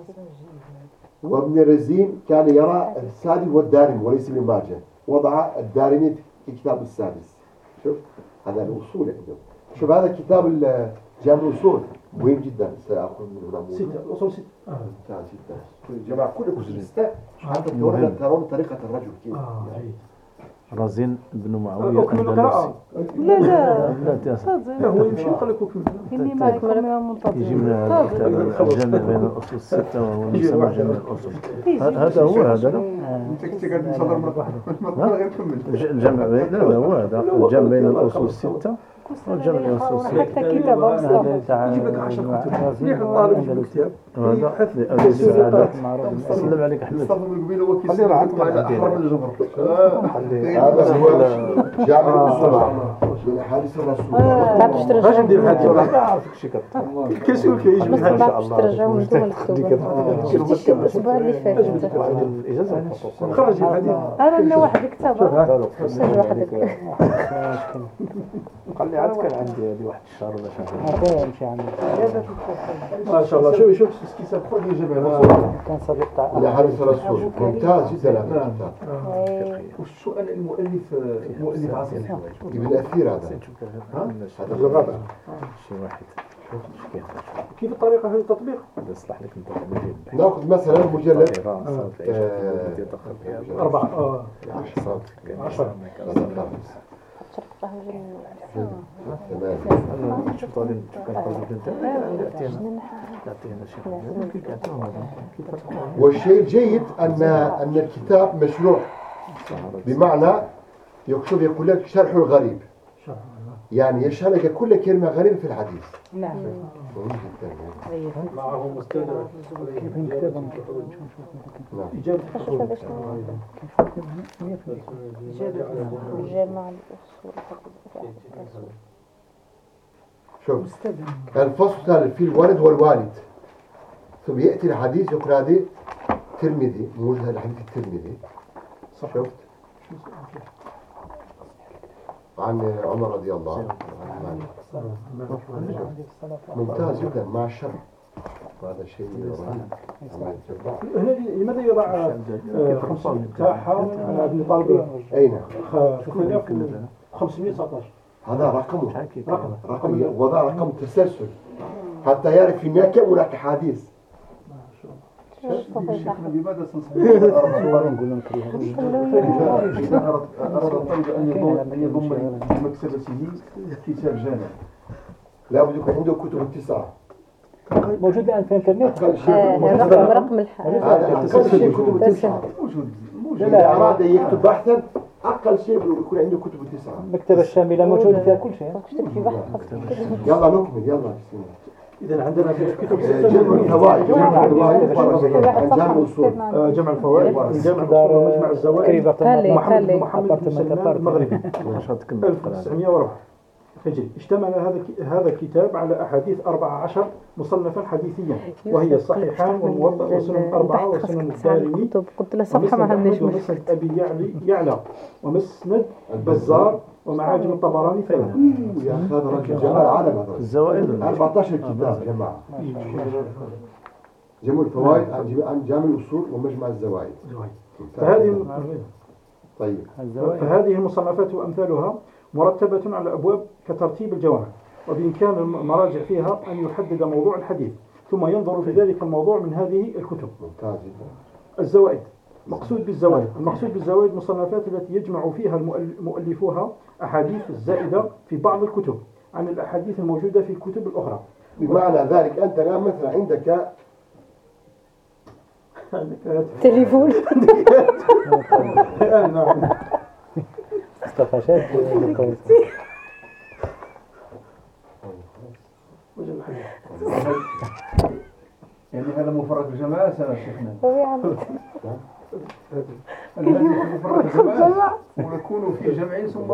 وابن رزين كان يرى السادس والدارمي وليس ابن ماجه، وضع الدارمي في كتاب السادس. شوف هذا الأصول عندهم. شوف هذا كتاب جامع الأصول مهم جدا، سأخذ منه نموذج. ستة الأصول ستة. ممتاز جدا. جماعة كلكم ستة حتى تورون ترون طريقة الرجل كيف. يعني. رزين بن معاوية أكمل القراءة. لا لا لا هو يمشي يقول لك أكمل. إني ما يكون منتظر. يجي من الجامع بين الأصول الستة وهو يسمى جامع الأصول. هذا هو هذا لا. أنت قاعد تصدر مرة واحدة. غير كمل. الجمع بين لا لا هو هذا الجمع بين الأصول الستة والجمع بين الأصول الستة. حتى كتاب أصلا. يجيب لك عشر كتب. مليح الطالب يجيب الكتاب. هذا حث سلم عليك أحمد. مصطفى من قبيله هو كيس معكم على أحرم الجمر. هذا هو جامع الأصول من أحاديث الرسول. لا باش ترجعوا. باش ندير هذا ولا عارفك شي كثر. كيسول كيجي بس من باش ترجعوا انتم الكتب. شفتي الأسبوع اللي فات. الإجازة خرج الحديث. أنا لنا واحد كتاب. سجل وحدك. قال لي عاد كان عندي هذه واحد الشهر ولا شهر. نمشي عندك. ما شاء الله شوف شوف كيساب خذ يجيب هذا. كان صديق تاع الأحاديث الرسول ممتاز جدا هذا الكتاب. وشو أنا المؤلف مؤلف عظيم. ابن الأثير هذا. هذا الرابع. شي واحد. كيف الطريقة هذه التطبيق؟ هذا يصلح لك انت. ناخذ مثلا مجلد أربعة آه عشرة. تمام. شوف طالب شوف كان خرج انت يعطينا يعطينا شيء. والشيء الجيد أن أن الكتاب مشروع، بمعنى يقصد يقول لك شرح الغريب، يعني يشرح لك كل كلمة غريبة في الحديث. نعم. معه مستدرك. جامع الأصول. شوف الفصل الثالث في الولد والوالد، ثم يأتي الحديث يقول هذه ترمذي موجود هذا الحديث الترمذي. شفت عن عمر رضي الله عنه. ممتاز جدا مع الشرح، هذا شيء هنا لماذا يضع خمسمائة تاعها على ابن طالب؟ أين؟ خمسمائة وتسعة عشر. هذا رقمه رقم رقم وضع رقم تسلسل حتى يعرف في هناك كم هناك حديث. شيخنا بماذا تنصحون أراد الطالب أن يضم أن يضم لمكتبته كتاب جامع؟ لا بد يكون عنده كتب التسعة موجود الآن في الإنترنت. أقل شيء رقم رقم الحال. هذا أقل شيء كتب التسعة. موجود موجود. إذا أراد يكتب بحثا أقل شيء يكون عنده كتب التسعة. المكتبة الشاملة موجود فيها كل شيء. في بحث. يلا نكمل يلا. إذا عندنا في كتب جمع الفوائد جمع الفوائد عن جامع الأصول. جمع الفوائد جمع الأصول ومجمع الزوائد محمد محمد بن سلمان المغربي ألف وتسعمائة وأربعة هجري. اشتمل هذا هذا الكتاب على أحاديث أربعة عشر مصنفا حديثيا، وهي الصحيحان والموضع وسنن أربعة وسنن الدارمي قلت له صفحة ما عندناش مشكلة. ومسند أبي يعلى يعلى ومسند البزار ومعاجم الطبراني ثلاثة. يا أخي هذا رجل جمال العالم هذا. الزوائد أربعة عشر كتاب جماعة. جمع الفوائد عن جامع الأصول ومجمع الزوائد. فهذه طيب. فهذه المصنفات وأمثالها مرتبة على أبواب كترتيب الجوامع، وبإمكان المراجع فيها أن يحدد موضوع الحديث ثم ينظر في ذلك الموضوع من هذه الكتب. ممتاز جدا. الزوائد مقصود بالزوائد المقصود بالزوائد مصنفات التي يجمع فيها مؤلفوها أحاديث الزائدة في بعض الكتب عن الأحاديث الموجودة في الكتب الأخرى. بمعنى ذلك أنت الآن مثلا عندك تليفون. نعم. استفاشات. يعني هذا مفرد الجماعة سنة شيخنا. هذا مفرد الجماعة ونكون في جمع ثم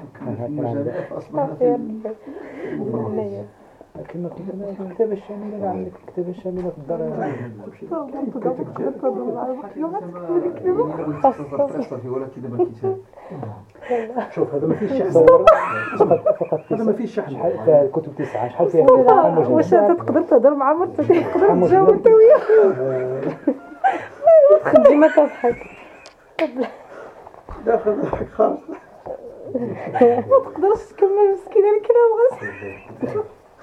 المجامع فأصبحنا في كما قلنا الكتابة الشاملة عندك الكتابة الشاملة في الدار شوف هذا ما فيش شحن هذا ما فيش شحن الكتب تسعة شحال فيها واش انت تقدر تهضر مع مرتك تقدر تجاوب انت وياه تدخل ديما تضحك داخل ضحك خالص ما تقدرش تكمل مسكينه الكلام غير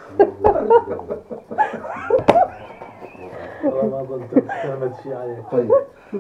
والله ما ظنت هذا الشيء عليك. طيب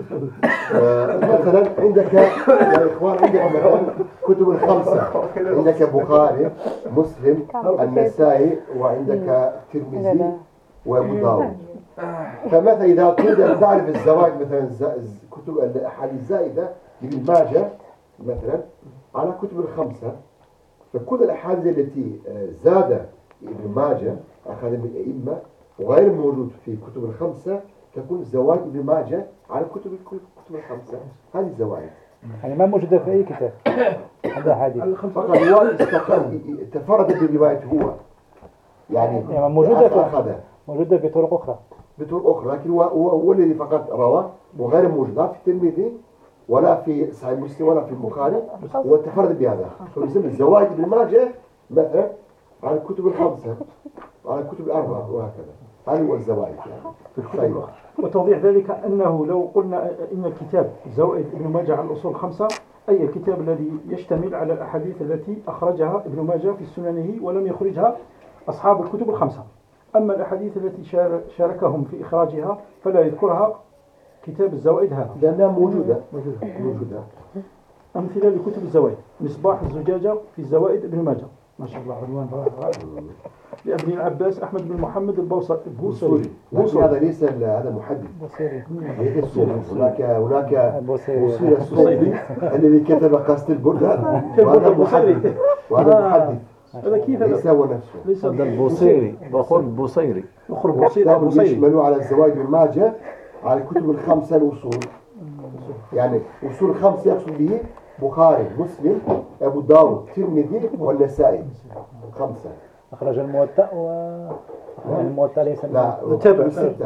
آه، مثلا عندك يا اخوان عندك مثلا كتب الخمسه، عندك بخاري مسلم النسائي وعندك الترمذي وابو داود. فمثلا اذا تريد ان تعرف الزواج مثلا كتب الاحاديث الزائده لابن ماجه مثلا على كتب الخمسه، فكل الاحاديث التي زاد ابن ماجه اخذ من الائمه وغير موجود في كتب الخمسه تكون زواج ابن ماجه على كتب الكتب الخمسه. هذه الزواج يعني ما موجودة في أي كتاب هذا حديث فقط هو استقل تفرد بالرواية هو يعني, يعني موجودة في أخذها موجودة بطرق أخرى بطرق أخرى، لكن هو هو, هو الذي فقط روى وغير موجود لا في الترمذي ولا في صحيح مسلم ولا في البخاري، هو تفرد بهذا. فيسمى الزواج ابن ماجه مثلا على الكتب الخمسة على الكتب الأربعة وهكذا. هذا هو الزواج يعني. طيب. وتوضيح ذلك أنه لو قلنا إن الكتاب زوائد ابن ماجه على الأصول الخمسة أي الكتاب الذي يشتمل على الأحاديث التي أخرجها ابن ماجه في سننه ولم يخرجها أصحاب الكتب الخمسة. أما الأحاديث التي شاركهم في إخراجها فلا يذكرها كتاب الزوائد هذا لأنها موجودة موجودة. أمثلة لكتب الزوائد: مصباح الزجاجة في زوائد ابن ماجه ما شاء الله عنوان رائع لابن العباس أحمد بن محمد البوصري بوصري. هذا ليس هذا محدث بوصري. هناك هناك بوصيري الصوفي الذي كتب قصة البردان وهذا محدث وهذا محدث. هذا كيف ليس هو نفسه. ليس هذا البوصيري بقول بوصيري أخر بوصيري يشملوا على الزواج ابن ماجه على الكتب الخمسة الأصول. يعني أصول الخمسة يقصد به بخاري مسلم أبو داود الترمذي والنسائي خمسة. أخرج الموطأ و يعني الموطأ ليس لا تابع ستة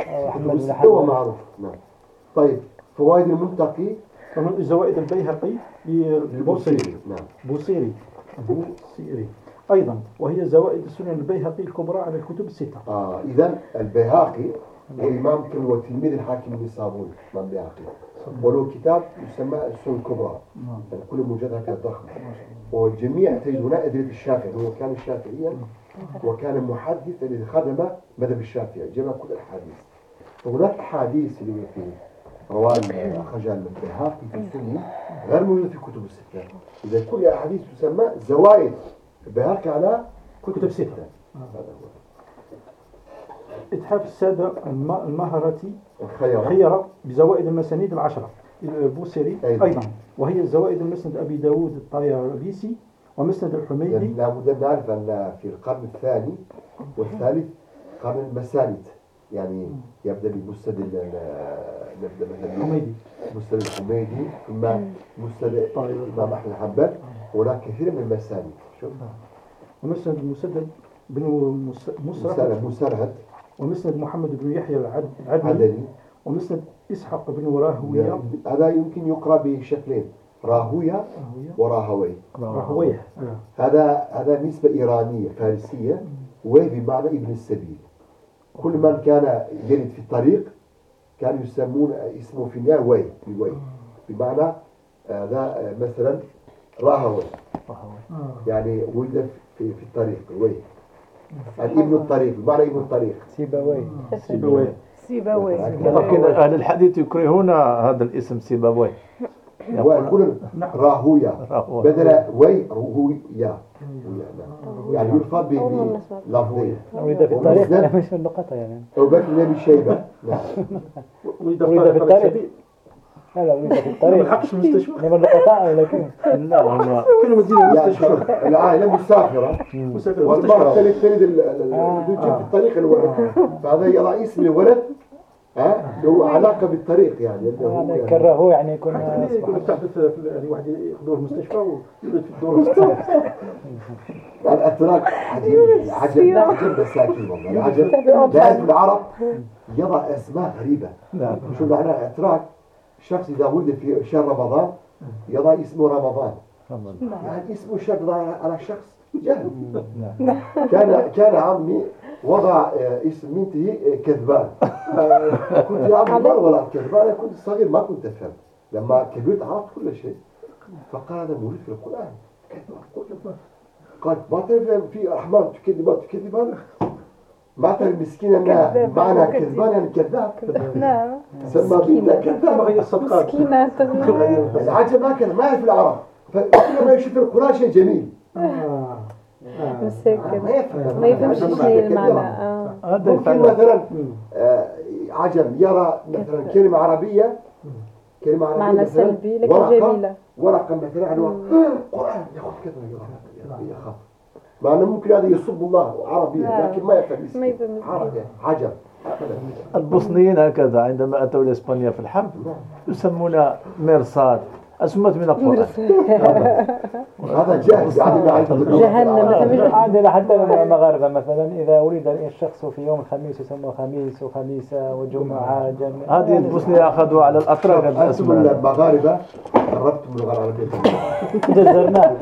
هو معروف. نعم. طيب فوائد المنتقي ومن زوائد البيهقي للبوصيري. نعم. بوصيري بوصيري أيضا وهي زوائد سنن البيهقي الكبرى على الكتب الستة. آه إذا البيهقي هو إمام كان هو تلميذ الحاكم النسابوري إمام البيهقي وله كتاب يسمى السنن الكبرى يعني كل موجود هكذا ضخم والجميع تجد هنا أدلة الشافعي. هو كان الشافعيا وكان محدث الذي خدم مذهب الشافعي جمع كل الأحاديث. وهناك أحاديث اللي في رواه أخرجها البيهقي في السنن غير موجودة في كتب الستة. إذا كل أحاديث تسمى زوائد البيهقي على كتب الستة. إتحاف السادة المهرتي الخيرة. خيرة بزوائد المسانيد العشرة البوصيري أيضا. أيضا وهي زوائد المسند أبي داود الطيالسي ومسند الحميدي. لابد نعرف أن في القرن الثاني والثالث قرن المسانيد يعني يبدأ بمسند نبدأ مثلا الحميدي مسند الحميدي ثم مسند الإمام أحمد حنبل وهناك كثير من المسانيد. شوف ومسند المسدد بن مسرهد مسرهد ومسند محمد بن يحيى العدني ومسند إسحاق بن راهوية. هذا يمكن يقرأ بشكلين راهوية وراهوي. راهوية هذا هذا نسبة إيرانية فارسية وهي بمعنى ابن السبيل. كل من كان يجد في الطريق كانوا يسمون اسمه في النهاية وي بوي بمعنى هذا مثلا راهوي يعني ولد في في الطريق وي ابن الطريق بمعنى ابن الطريق سيبويه سيبويه سيبويه. لكن أهل الحديث يكرهون هذا الاسم سيبويه ويقولون راهويا بدل وي راهويا يعني يلفظ بلفظين. ولد في الطريق مش النقطة يعني. وبكر النبي شيبة. نعم. ولد في الطريق. لا لا ولد في الطريق. ما لحقش المستشفى. من النقطة لكن لا هم كانوا مدينة المستشفى. العائلة مسافرة. والمرأة تلد تلد الزوجة في الطريق الولد. فهذا رئيس من الولد ها له علاقة بالطريق يعني. يعني كرهوه يعني يكون يعني يكون يستحدث يعني واحد ياخذوه المستشفى ويولد في الدور. الأتراك عجيب عجب عجب مساكين والله العجب. لازم العرب يضع أسماء غريبة. شو معنى الأتراك؟ شخص إذا ولد في شهر رمضان يضع اسمه رمضان. يعني اسمه شرط على شخص جهل. كان كان عمي وضع اسم بنته كذبان. كنت يا عمي ولا كذبان. أنا كنت صغير ما كنت أفهم. لما كبرت عرفت كل شيء. فقال هذا موجود في القرآن. قال ما تعرف في رحمن تكذبان تكذبان. ما تعرف مسكين أنها معنى كذبان يعني كذاب. نعم. سمى بنتها كذاب. ما هي الصدقات. مسكينة. العجب ما كان ما يعرف العرب. فكل ما يشوف القرآن شيء جميل. آه. مساكن ما يفهم ما يفهمش شنو هي المعنى. اه ممكن مثلا آه عجب يرى مثلا كلمة عربية كلمة عربية معنى سلبي لكن جميلة. ورقة مثلا على قرآن ياخذ كذا يخاف. مع انه ممكن هذا يصب الله عربية لكن ما يفهم ما يفهم عربي عجب. البوسنيين هكذا عندما أتوا إلى إسبانيا في الحرب يسمون مرصاد أسمت من القرآن. هذا جاهز جهنم. عندنا حتى المغاربة مثلا إذا ولد الشخص في يوم الخميس يسمى خميس وخميسة وجمعة جمعة. هذه البوسنية أخذوا على الأتراك أنتم المغاربة قربتم من اللغة العربية. جزرنا.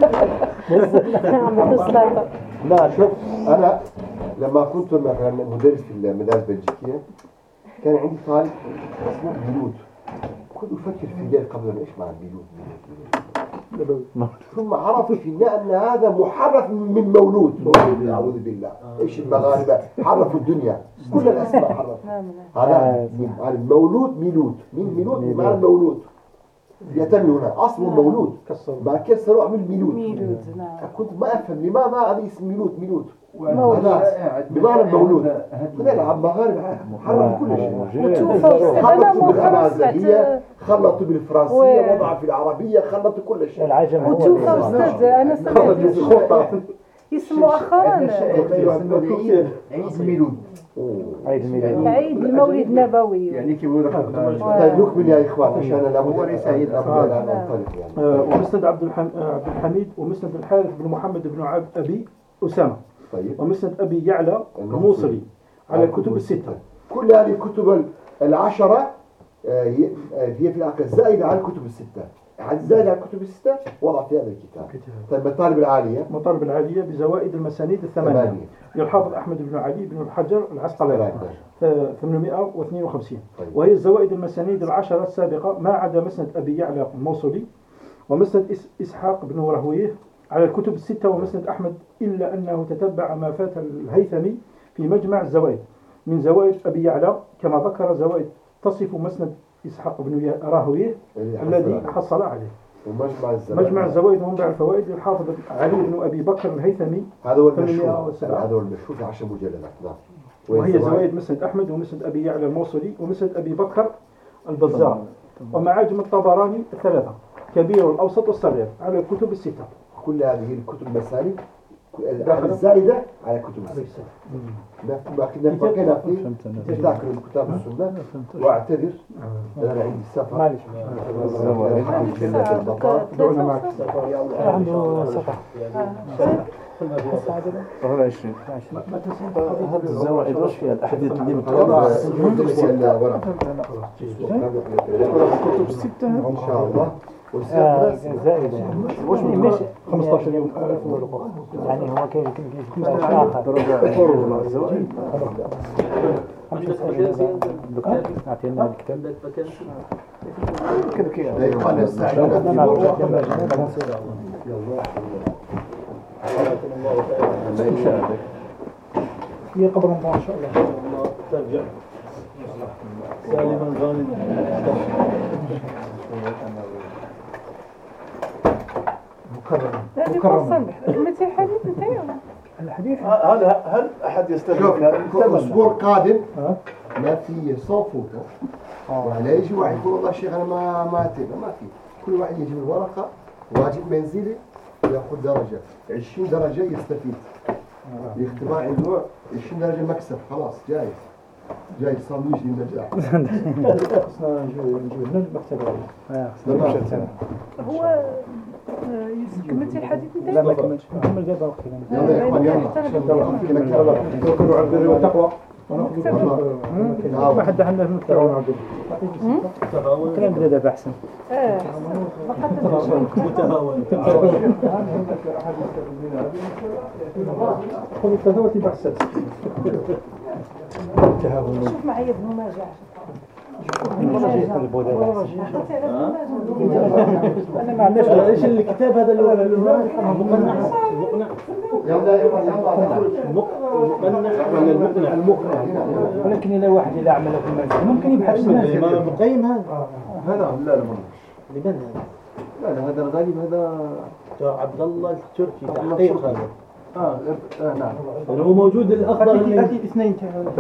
لا شوف أنا لما كنت مثلا مدرس في المدارس البلجيكية كان عندي طالب اسمه بيلوت. كنت أفكر في الليل قبل أن أسمع البيلوت. ثم عرفت في أن هذا محرف من مولود. أعوذ بالله. إيش المغاربة حرفوا الدنيا كل الأسماء حرفوا. هذا من مولود ميلود من ميلود بمعنى مولود. يتم هنا أصل مولود ما كسروا عمل ميلود. كنت ما أفهم لماذا هذا اسم ميلود ميلود. هذا بمعنى المولود. هذا العب مغاربة حرفوا كل شيء. خلطوا بالأمازيغية خلطوا بالفرنسية وضعوا في العربية خلطوا كل شيء. العجم هو وتوفى أستاذ أنا سمعت اسم مؤخرا عيد ميلود. عيد الميلاد. عيد المولد النبوي. يعني كيف يقول لك طيب نكمل يا إخوان عشان لابد أن ننطلق يعني. ومسند عبد الحميد ومسند الحارث بن محمد بن عبد أبي أسامة. طيب. ومسند أبي يعلى الموصلي على الكتب الستة. كل هذه الكتب العشرة هي في العقل زائدة على الكتب الستة. زائدة على الكتب الستة وضع في هذا الكتاب. طيب المطالب العالية. المطالب العالية بزوائد المسانيد الثمانية للحافظ أحمد بن علي بن الحجر العسقلاني ثمانمائة واثنين وخمسين. طيب. وهي الزوائد المسانيد العشرة السابقة ما عدا مسند أبي يعلى الموصلي ومسند إسحاق بن راهويه على الكتب الستة ومسند أحمد إلا أنه تتبع ما فات الهيثمي في مجمع الزوائد من زوائد أبي يعلى كما ذكر زوائد تصف مسند إسحاق بن راهويه الذي حصل عليه. ومجمع الزوائد مجمع الزوائد ومنبع الفوائد للحافظ علي بن أبي بكر الهيثمي. هذا هو المشهور. هذا هو المشهور في عشر مجلدات. نعم. وهي زوائد مسند أحمد ومسند أبي يعلى الموصلي ومسند أبي بكر البزار ومعاجم الطبراني الثلاثة كبير والأوسط والصغير على الكتب الستة. كل هذه الكتب المسالك الزائدة على كتب الستة. لكن بقينا في تذاكر كتاب السنة واعتذر أنا عندي سفر. معلش. دعونا معك. عنده سفر. طبعا عشرين. هذا الزوائد وش فيها الأحاديث اللي كتب الستة إن شاء الله. زائد وش مش خمسة عشر يوم يعني هو كيف كيف آخر الزوائد. أعطينا الكتاب كذا كذا. هي قبل رمضان إن شاء الله. ترجع سالما غانم. مكرم. مكرم. متى الحديث انتهى؟ الحديث. هذا هل أحد يستفيد من هذا؟ الأسبوع القادم ما في صوفوته. وعلى يجي واحد يقول والله شيخ أنا ما ما أتبع ما في. كل واحد يجيب الورقة واجب منزلي يأخذ درجة عشرين درجة يستفيد. الاختبار عنده عشرين درجة مكسب خلاص جايز. جاي صاموش للنجاح. خصنا نجيو هنا المكتب هذا. هو يوسف كملتي الحديث نتاعك؟ لا ما كملتش نكمل دابا وقتنا. يلا يا اخوان يلا. توكلوا على البر والتقوى. ما حد عندنا في المكتب. كلام بدا دابا احسن. اه متهاون. خذوا الثلاثة وتبع السادس. شوف معايا ابن ماجه. انا ما عندناش ايش الكتاب هذا اللي المقنع يلا يا اخوان يلا. المقنع ولا المقنع؟ المقنع. ولكن اذا واحد اذا عمله في المنزل ممكن يبحث في المنزل. الإمام ابن القيم هذا. هذا لا لا والله لمن هذا؟ لا لا هذا الغالب هذا بتاع عبد الله التركي تحقيق هذا. اه آه، نعم يعني هو موجود الافضل من الاثنين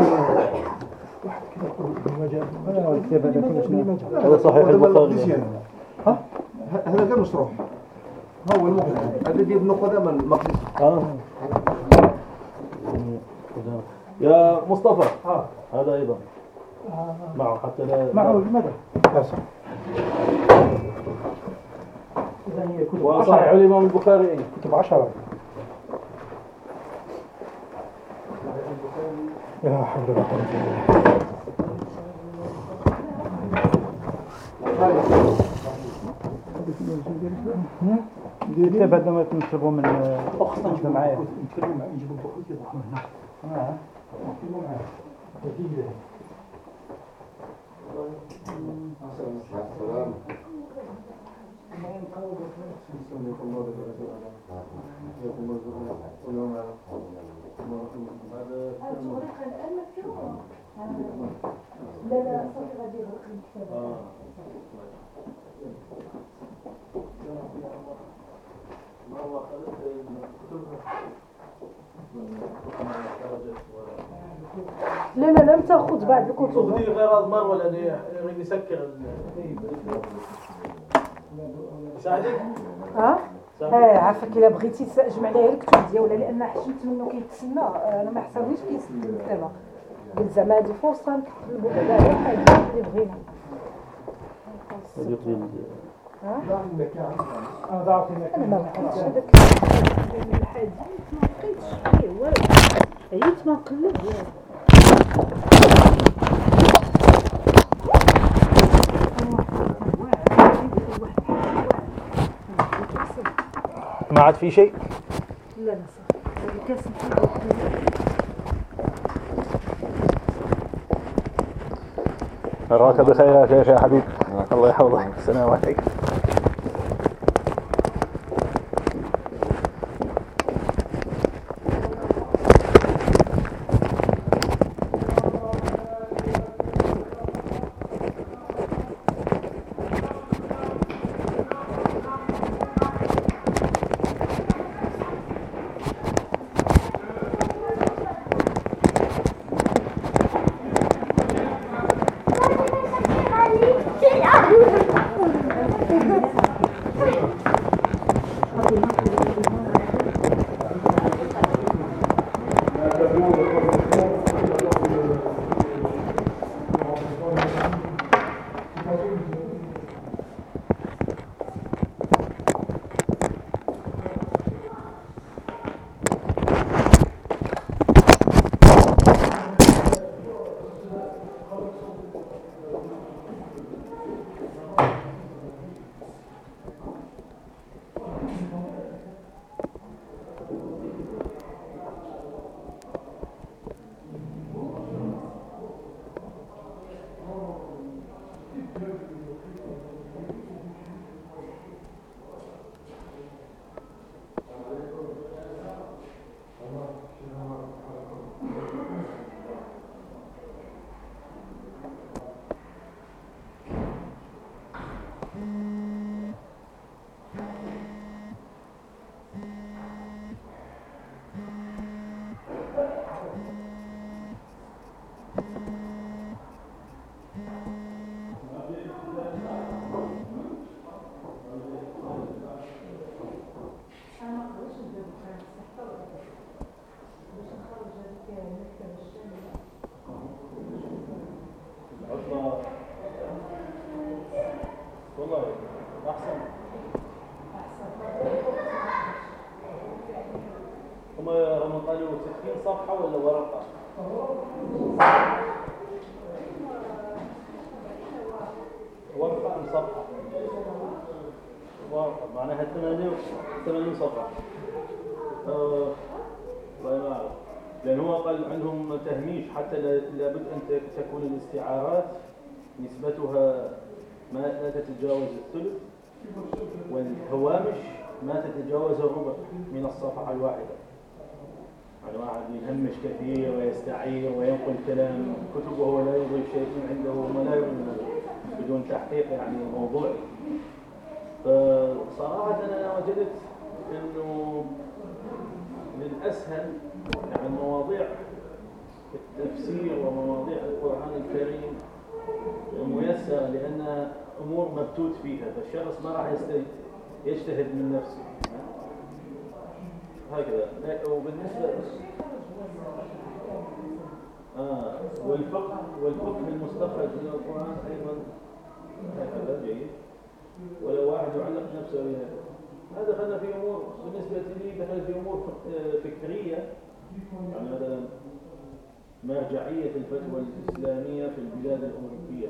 هذا صحيح البخاري. ها هذا غير مشروح هو المقنع الذي ابن قدامى المقدسي. اه يا مصطفى هذا ايضا معه حتى لا معه لماذا؟ وصحيح الامام البخاري كتب عشرة. يا حول ولا قوة إلا بالله. كتاب هذا ما نطلبوا من اخت معايا. لا لا لم تأخذ بعض الكتب. خذي غير اضمر ولا يسكر يساعدك؟ ها؟ اه عافاك الا بغيتي تجمع ليه الكتب ديالها لان حشمت منه كيتسنى. انا ما حسبنيش كيتسنى الكتابه. قلت زعما هذه فرصه نقلبوا على اي حاجه اللي بغينا. ها؟ انا ما بقيتش هذاك الحديث ما بقيتش فيه والو. عييت ما نقلب ما عاد في شيء. لا لا صح الكاس نراك بخير يا شيخ يا حبيب. الله يحفظك. السلام عليكم. أحسن. هم هم قالوا ستين صفحة ولا ورقة؟ ورقة أم صفحة؟ ورقة معناها ثمانين صفحة. أه ما أعرف، لأن هو قال عندهم تهميش حتى لابد أن تكون الاستعارات نسبتها ما لا تتجاوز الثلث، والهوامش ما تتجاوز الربع من الصفحة الواحدة. يعني واحد يهمش كثير ويستعير وينقل كلام كتب وهو لا يضيف شيء عنده وما لا بدون تحقيق يعني موضوعي. فصراحة أنا وجدت إنه من الأسهل يعني مواضيع التفسير ومواضيع القرآن الكريم ميسرة لأنها أمور مبتوت فيها، فالشخص ما راح يجتهد من نفسه هكذا. وبالنسبة آه والفقه والفقه المستخرج من القرآن أيضا هكذا جيد. ولو واحد يعلق نفسه بها هذا دخلنا في أمور بالنسبة لي دخل في أمور فكرية، يعني مثلا مرجعية الفتوى الإسلامية في البلاد الأوروبية.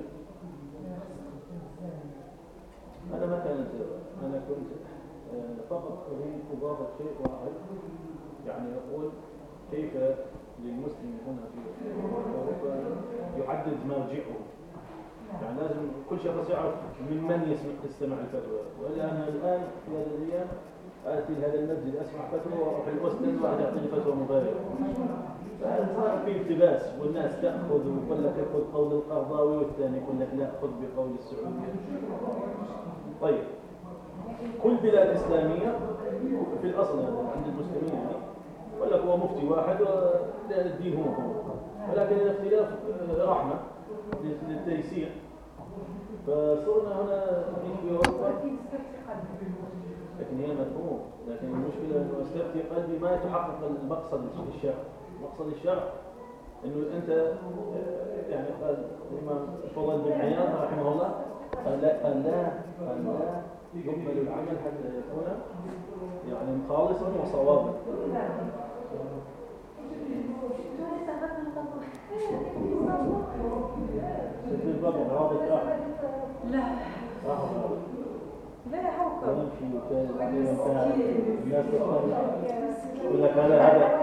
أنا ما كانت أنا كنت فقط أريد إضافة شيء واحد، يعني أقول كيف للمسلم هنا في أوروبا يحدد مرجعه. يعني لازم كل شخص يعرف من من يستمع الفتوى. وأنا الآن في هذا الأيام آتي لهذا المسجد أسمع فتوى وأروح الأستاذ واحد يعطيني فتوى مغايرة. فصار في التباس والناس تأخذ ويقول لك خذ قول القرضاوي والثاني يقول لك لا خذ بقول السعودية. طيب كل بلاد إسلامية في الأصل عند المسلمين يعني يقول لك هو مفتي واحد والدين هو هو، ولكن الاختلاف رحمة للتيسير. فصرنا هنا في أوروبا لكن هي مفهوم، لكن المشكلة أنه استفتي قلبي ما يتحقق المقصد الشرع. مقصد الشرع أنه أنت يعني قال الإمام فضل بن عياض رحمه الله قال لا قال لا قال لا يقبل العمل حتى يكون يعني خالصا وصوابا. ست الباب رابط آخر لا لا حوكم ونمشي وكان الناس تختار يقول لك هذا هذا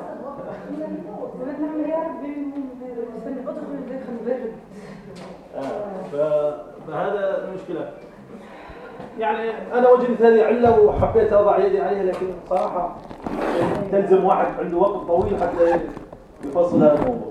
ونعمل يا ربي ادخل داخل البرد. فهذا المشكلة. يعني أنا وجدت هذه علة وحبيت أضع يدي عليها، لكن صراحة تلزم واحد عنده وقت طويل حتى يفصل هذا الموضوع.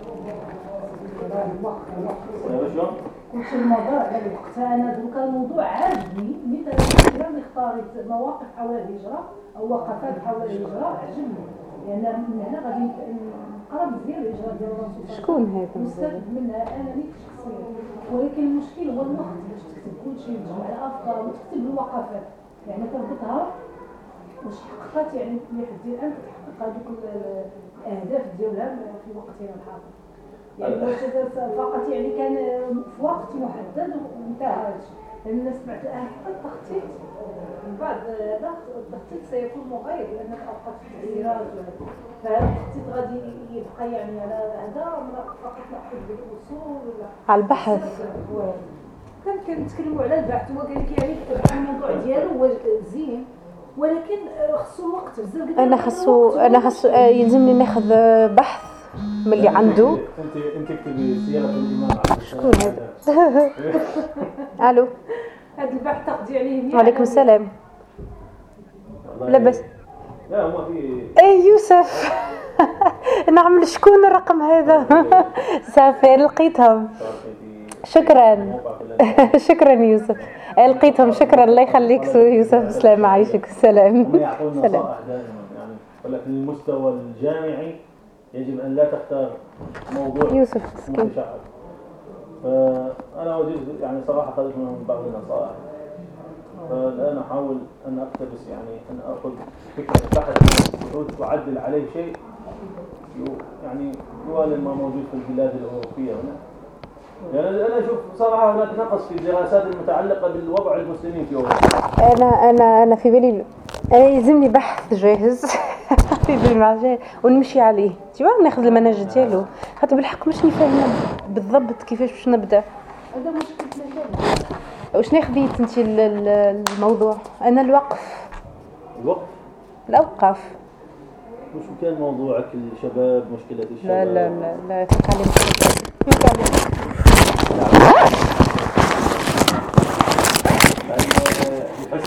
شلون؟ كنت الموضوع على الوقت أنا دوك الموضوع عاجبني مثلا كلام اختارت مواقف حول الهجرة أو وقفات حول الهجرة عجبني، لأن يعني من هنا غادي نقرا مزيان الهجرة ديال الرسول. شكون هذا؟ نستفد منها أنا نيت شخصيا، ولكن المشكل هو الوقت باش تكتب كل شيء وتجمع الأفكار وتكتب الوقفات. يعني كنبغيها واش حققت يعني لحد الآن تحقق هذوك الأهداف ديالها في وقتنا الحاضر. يعني فقط يعني كان في وقت محدد وانتهى. لأن سمعت الآن حتى التخطيط من بعد هذا التخطيط سيكون مغاير لأن أوقات التغييرات، فهذا التخطيط غادي يبقى يعني على هذا فقط نأخذ بالأصول على البحث. كان كنتكلموا على البحث هو قال لك يعني الموضوع ديالو هو زين ولكن خصو وقت بزاف. أنا خصو أنا خصو يلزمني ناخذ بحث من اللي عنده. انت انت تكتبي سيره الامام علي. شكون هذا؟ الو هذا البحث تقضي عليه. وعليكم السلام. لبس لا هو في اي يوسف. نعمل شكون الرقم هذا؟ صافي لقيتهم. شكرا شكرا يوسف لقيتهم. شكرا الله يخليك يوسف. سلام عايشك. سلام سلام. يعني ولكن المستوى الجامعي يجب أن لا تختار موضوع يوسف متشعب. فأنا وجدت يعني صراحة خرجت من بعض النصائح. فالآن أحاول أن أقتبس يعني أن أخذ فكرة بحث وأعدل عليه شيء يعني يوالي ما موجود في البلاد الأوروبية هنا. يعني أنا أشوف صراحة هناك نقص في الدراسات المتعلقة بالوضع المسلمين في أوروبا. أنا أنا أنا في بالي أنا يلزمني بحث جاهز في بالمعجاه ونمشي عليه، تبغى ناخذ المنهج ديالو، خاطر بالحق مش نفهم بالضبط كيفاش باش نبدأ. هذا مشكلتنا كامل. وشنو خديت انت الموضوع؟ أنا الوقف. الوقف؟ الأوقاف. وشو كان موضوعك الشباب، مشكلة الشباب؟ لا لا لا لا فك علي